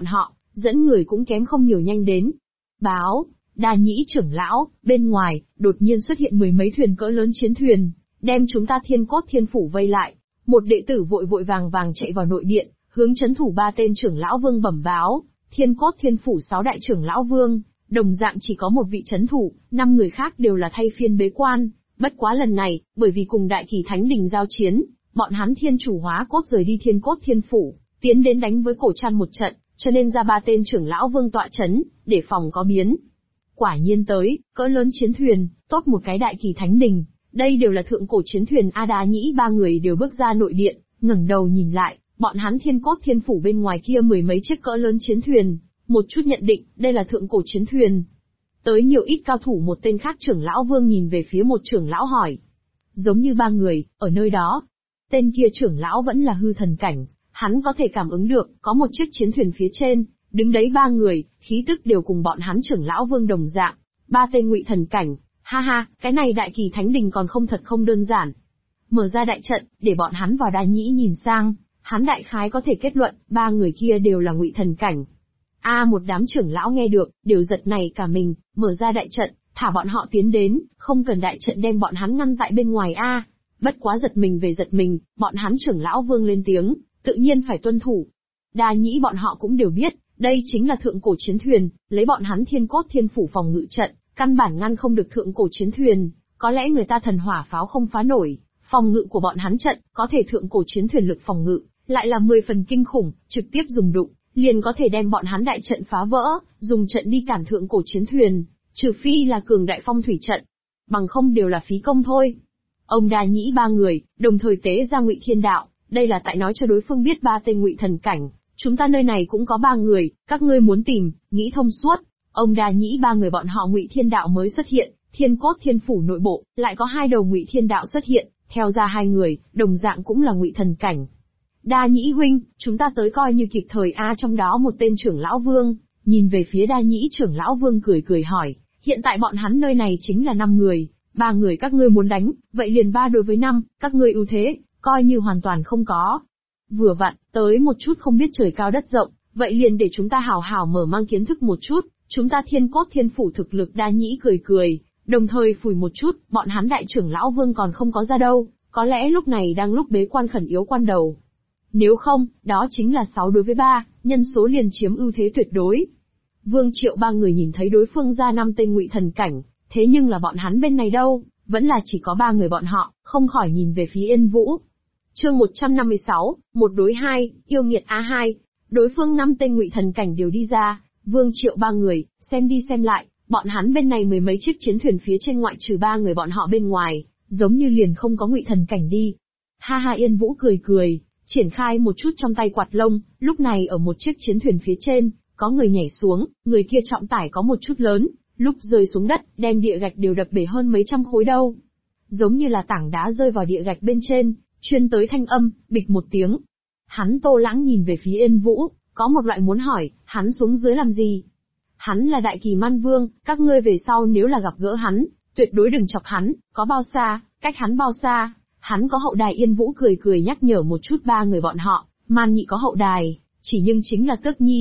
dẫn người cũng kém không nhiều nhanh đến. Báo, Đa Nhĩ trưởng lão, bên ngoài, đột nhiên xuất hiện mười mấy thuyền cỡ lớn chiến thuyền, đem chúng ta Thiên Cốt Thiên Phủ vây lại. Một đệ tử vội vội vàng vàng chạy vào nội điện, hướng trấn thủ ba tên trưởng lão vương bẩm báo, Thiên Cốt Thiên Phủ 6 đại trưởng lão vương, đồng dạng chỉ có một vị trấn thủ, 5 người khác đều là thay phiên bế quan. Bất quá lần này, bởi vì cùng Đại Kỳ Thánh Đình giao chiến, bọn hắn thiên chủ hóa cốt rời đi Thiên Cốt Thiên Phủ, tiến đến đánh với Cổ Trăn một trận, cho nên ra ba tên trưởng lão vương tọa chấn, để phòng có biến. Quả nhiên tới, cỡ lớn chiến thuyền, tốt một cái Đại Kỳ Thánh Đình, đây đều là thượng cổ chiến thuyền. Đa Nhĩ ba người đều bước ra nội điện, ngẩng đầu nhìn lại, bọn hắn Thiên Cốt Thiên Phủ bên ngoài kia mười mấy chiếc cỡ lớn chiến thuyền, một chút nhận định, đây là thượng cổ chiến thuyền. Tới nhiều ít cao thủ. Một tên khác trưởng lão vương nhìn về phía một trưởng lão hỏi. Giống như ba người, ở nơi đó. Tên kia trưởng lão vẫn là hư thần cảnh, hắn có thể cảm ứng được, có một chiếc chiến thuyền phía trên, đứng đấy ba người, khí tức đều cùng bọn hắn trưởng lão vương đồng dạng, ba tên ngụy thần cảnh. Ha ha, cái này Đại Kỳ Thánh Đình còn thật không đơn giản. Mở ra đại trận, để bọn hắn vào. Đa Nhĩ nhìn sang, hắn đại khái có thể kết luận, ba người kia đều là ngụy thần cảnh. Một đám trưởng lão nghe được, đều giật nảy cả mình, mở ra đại trận, thả bọn họ tiến đến, không cần đại trận đem bọn hắn ngăn tại bên ngoài Bất quá giật mình về giật mình, bọn hắn trưởng lão vương lên tiếng, tự nhiên phải tuân thủ. Đa Nhĩ bọn họ cũng đều biết, đây chính là thượng cổ chiến thuyền, lấy bọn hắn Thiên Cốt Thiên Phủ phòng ngự trận, căn bản ngăn không được thượng cổ chiến thuyền, có lẽ người ta thần hỏa pháo không phá nổi, phòng ngự của bọn hắn trận, có thể thượng cổ chiến thuyền lực phòng ngự, lại là 10 phần kinh khủng, trực tiếp dùng đụng, liền có thể đem bọn hắn đại trận phá vỡ, dùng trận đi cản thượng cổ chiến thuyền, trừ phi là cường đại phong thủy trận, bằng không đều là phí công thôi. Ông Đa Nhĩ ba người, đồng thời tế ra Ngụy Thiên Đạo, đây là tại nói cho đối phương biết ba tên ngụy thần cảnh, chúng ta nơi này cũng có ba người, các ngươi muốn tìm, nghĩ thông suốt. Ông Đa Nhĩ ba người bọn họ Ngụy Thiên Đạo mới xuất hiện, Thiên Cốt Thiên Phủ nội bộ, lại có hai đầu Ngụy Thiên Đạo xuất hiện, theo ra hai người, đồng dạng cũng là ngụy thần cảnh. Đa Nhĩ huynh, chúng ta tới coi như kịp thời trong đó một tên trưởng lão vương, nhìn về phía Đa Nhĩ trưởng lão vương cười cười hỏi, hiện tại bọn hắn nơi này chính là 5 người, 3 người các ngươi muốn đánh, vậy liền 3 đối với 5, các ngươi ưu thế, coi như hoàn toàn không có. Vừa vặn, tới một chút không biết trời cao đất rộng, vậy liền để chúng ta hào hào mở mang kiến thức một chút, chúng ta Thiên Cốt Thiên Phủ thực lực. Đa Nhĩ cười cười, đồng thời phủi một chút, bọn hắn đại trưởng lão vương còn không có ra đâu, có lẽ lúc này đang lúc bế quan khẩn yếu quan đầu. Nếu không, đó chính là 6 đối với 3, nhân số liền chiếm ưu thế tuyệt đối. Vương Triệu ba người nhìn thấy đối phương ra 5 tên ngụy thần cảnh, thế nhưng là bọn hắn bên này đâu, vẫn là chỉ có 3 người bọn họ, không khỏi nhìn về phía Yên Vũ. Chương 156, 1 đối 2, yêu nghiệt A2. Đối phương 5 tên ngụy thần cảnh đều đi ra, Vương Triệu ba người, xem đi xem lại, bọn hắn bên này mười mấy chiếc chiến thuyền phía trên ngoại trừ 3 người bọn họ bên ngoài, giống như liền không có ngụy thần cảnh đi. Ha ha, Yên Vũ cười cười, triển khai một chút trong tay quạt lông, lúc này ở một chiếc chiến thuyền phía trên, có người nhảy xuống, người kia trọng tải có một chút lớn, lúc rơi xuống đất, đem địa gạch đều đập bể hơn mấy trăm khối đâu. Giống như là tảng đá rơi vào địa gạch bên trên, chuyên tới thanh âm, bịch một tiếng. Hắn Tô Lãng nhìn về phía Yên Vũ, có một loại muốn hỏi, hắn xuống dưới làm gì? Hắn là Đại Kỳ Man Vương, các ngươi về sau nếu là gặp gỡ hắn, tuyệt đối đừng chọc hắn, có bao xa, cách hắn bao xa. Hắn có hậu đài. Yên Vũ cười cười nhắc nhở một chút 3 người bọn họ, Man Nhị có hậu đài, chỉ nhưng chính là Tước Nhi,